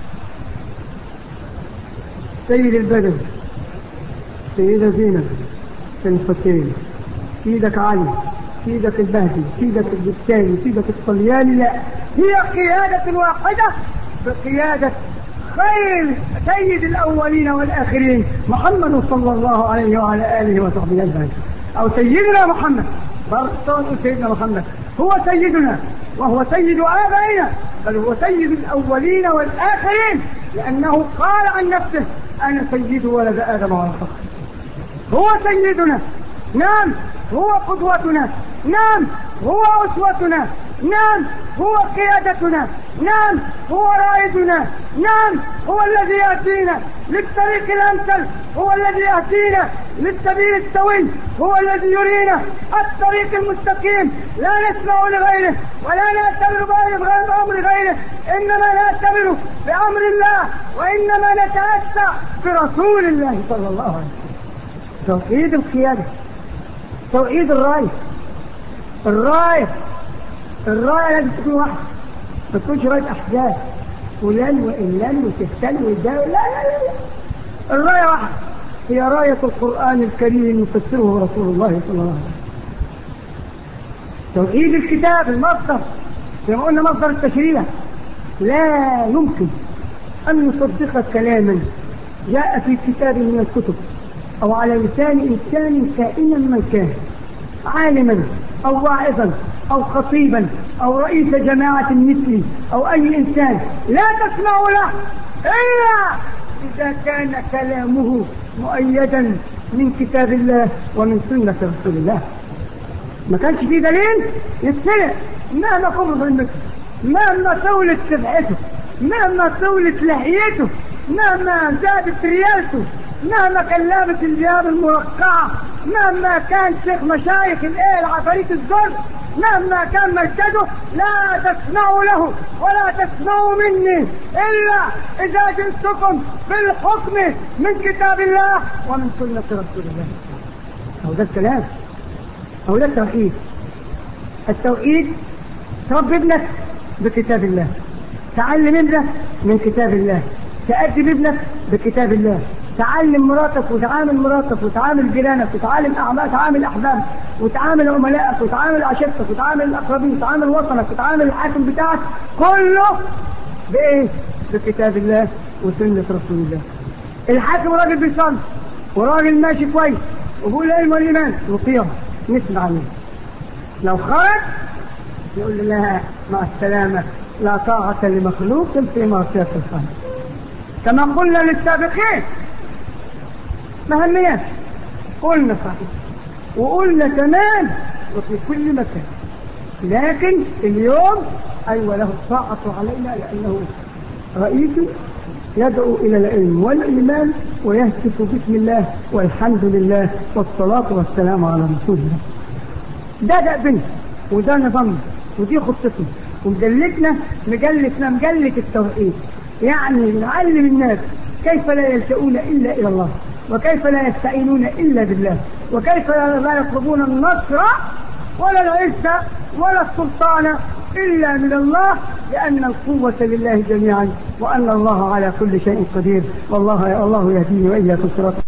سيد البدوي، سيدة زينب الحسين، سيدك علي، سيدك البهدي، سيدك البستاني، سيدك الطلياني. لا، هي قيادة واحدة بقيادة خير سيد الأولين والآخرين محمد صلى الله عليه وعلى آله وصحبه أجمعين. أو سيدنا محمد برطان سيدنا محمد هو سيدنا وهو سيد آبائنا بل هو سيد الأولين والآخرين لأنه قال عن نفسه أنا سيد ولد آدم ولا فخر. هو سيدنا، نعم هو قدوتنا، نعم هو أسوتنا، نعم هو قيادتنا، نعم هو رائدنا، نعم هو الذي يأتينا للطريق الأمثل، هو الذي يأتينا للسبيل السوي، هو الذي يرينا الطريق المستقيم. لا نسمع لغيره ولا نعتبر بأمر غيره، إنما نعتبر بأمر الله وإنما نتأسى برسول الله صلى الله عليه وسلم. توحيد القيادة، توحيد الراية. الراية الراية لازم تكون واحدة، ما تكونش راية أحزاب فلان وإلان وتفتان وإدان، لا لا لا لا. الراية واحدة، هي راية القرآن الكريم يفسره رسول الله صلى الله عليه وسلم. توحيد الكتاب المصدر، زي ما قلنا مصدر التشريع، لا يمكن أن نصدق كلاما جاء في كتاب من الكتب أو على لسان إنسان كائنا من كان، عالما أو واعظا أو خطيبا أو رئيس جماعة مثلي أو أي إنسان، لا تسمع له إلا إذا كان كلامه مؤيدا من كتاب الله ومن سنة رسول الله. ما كانش فيه دليل يتسرق، مهما كبر ظلمته، مهما طولت سبحته، مهما طولت لحيته، مهما زادت ريالته، مهما كان لابس الجياب المرقعة، مهما كان شيخ مشايخ الايه العفاريت الزرق، مهما كان مركزه، لا تسمعوا له ولا تسمعوا مني الا اذا جئتكم بالحكم من كتاب الله ومن سنة رسول الله. هو ده الكلام، هو ده التوحيد. التوحيد تربي ابنك بكتاب الله، تعلم ابنك من كتاب الله، تأدب ابنك بكتاب الله، تعلم مراتك وتعامل مراتك وتعامل جيرانك وتعامل أعمال تعامل أحبابك وتعامل عملائك وتعامل عشيرتك وتعامل الأقربين وتعامل وطنك وتعامل الحاكم بتاعك، كله بإيه؟ بكتاب الله وسنة رسول الله. الحاكم راجل بيصلي وراجل ماشي كويس وبيقول العلم والإيمان وطيعه، نسمع عليه. لو خرج يقول لا مع السلامة، لا طاعة لمخلوق في معصية الخالق. كما قلنا للسابقين مهميات، قلنا صحيح وقلنا تمام وفي كل مكان، لكن اليوم أيوة له الطاعة علينا لأنه رئيس يدعو إلى العلم والإيمان ويهتف بسم الله والحمد لله والصلاة والسلام على رسول الله. ده دأبنا وده نظامنا ودي خطتنا ومجلتنا مجلتنا مجلة التوحيد، يعني نعلم الناس كيف لا يلجؤون إلا إلى الله، وكيف لا يستعينون إلا بالله، وكيف لا يطلبون النصر ولا العزة ولا السلطان إلا من الله، لأن القوة لله جميعا وأن الله على كل شيء قدير، والله الله يهديه وإياكم صراط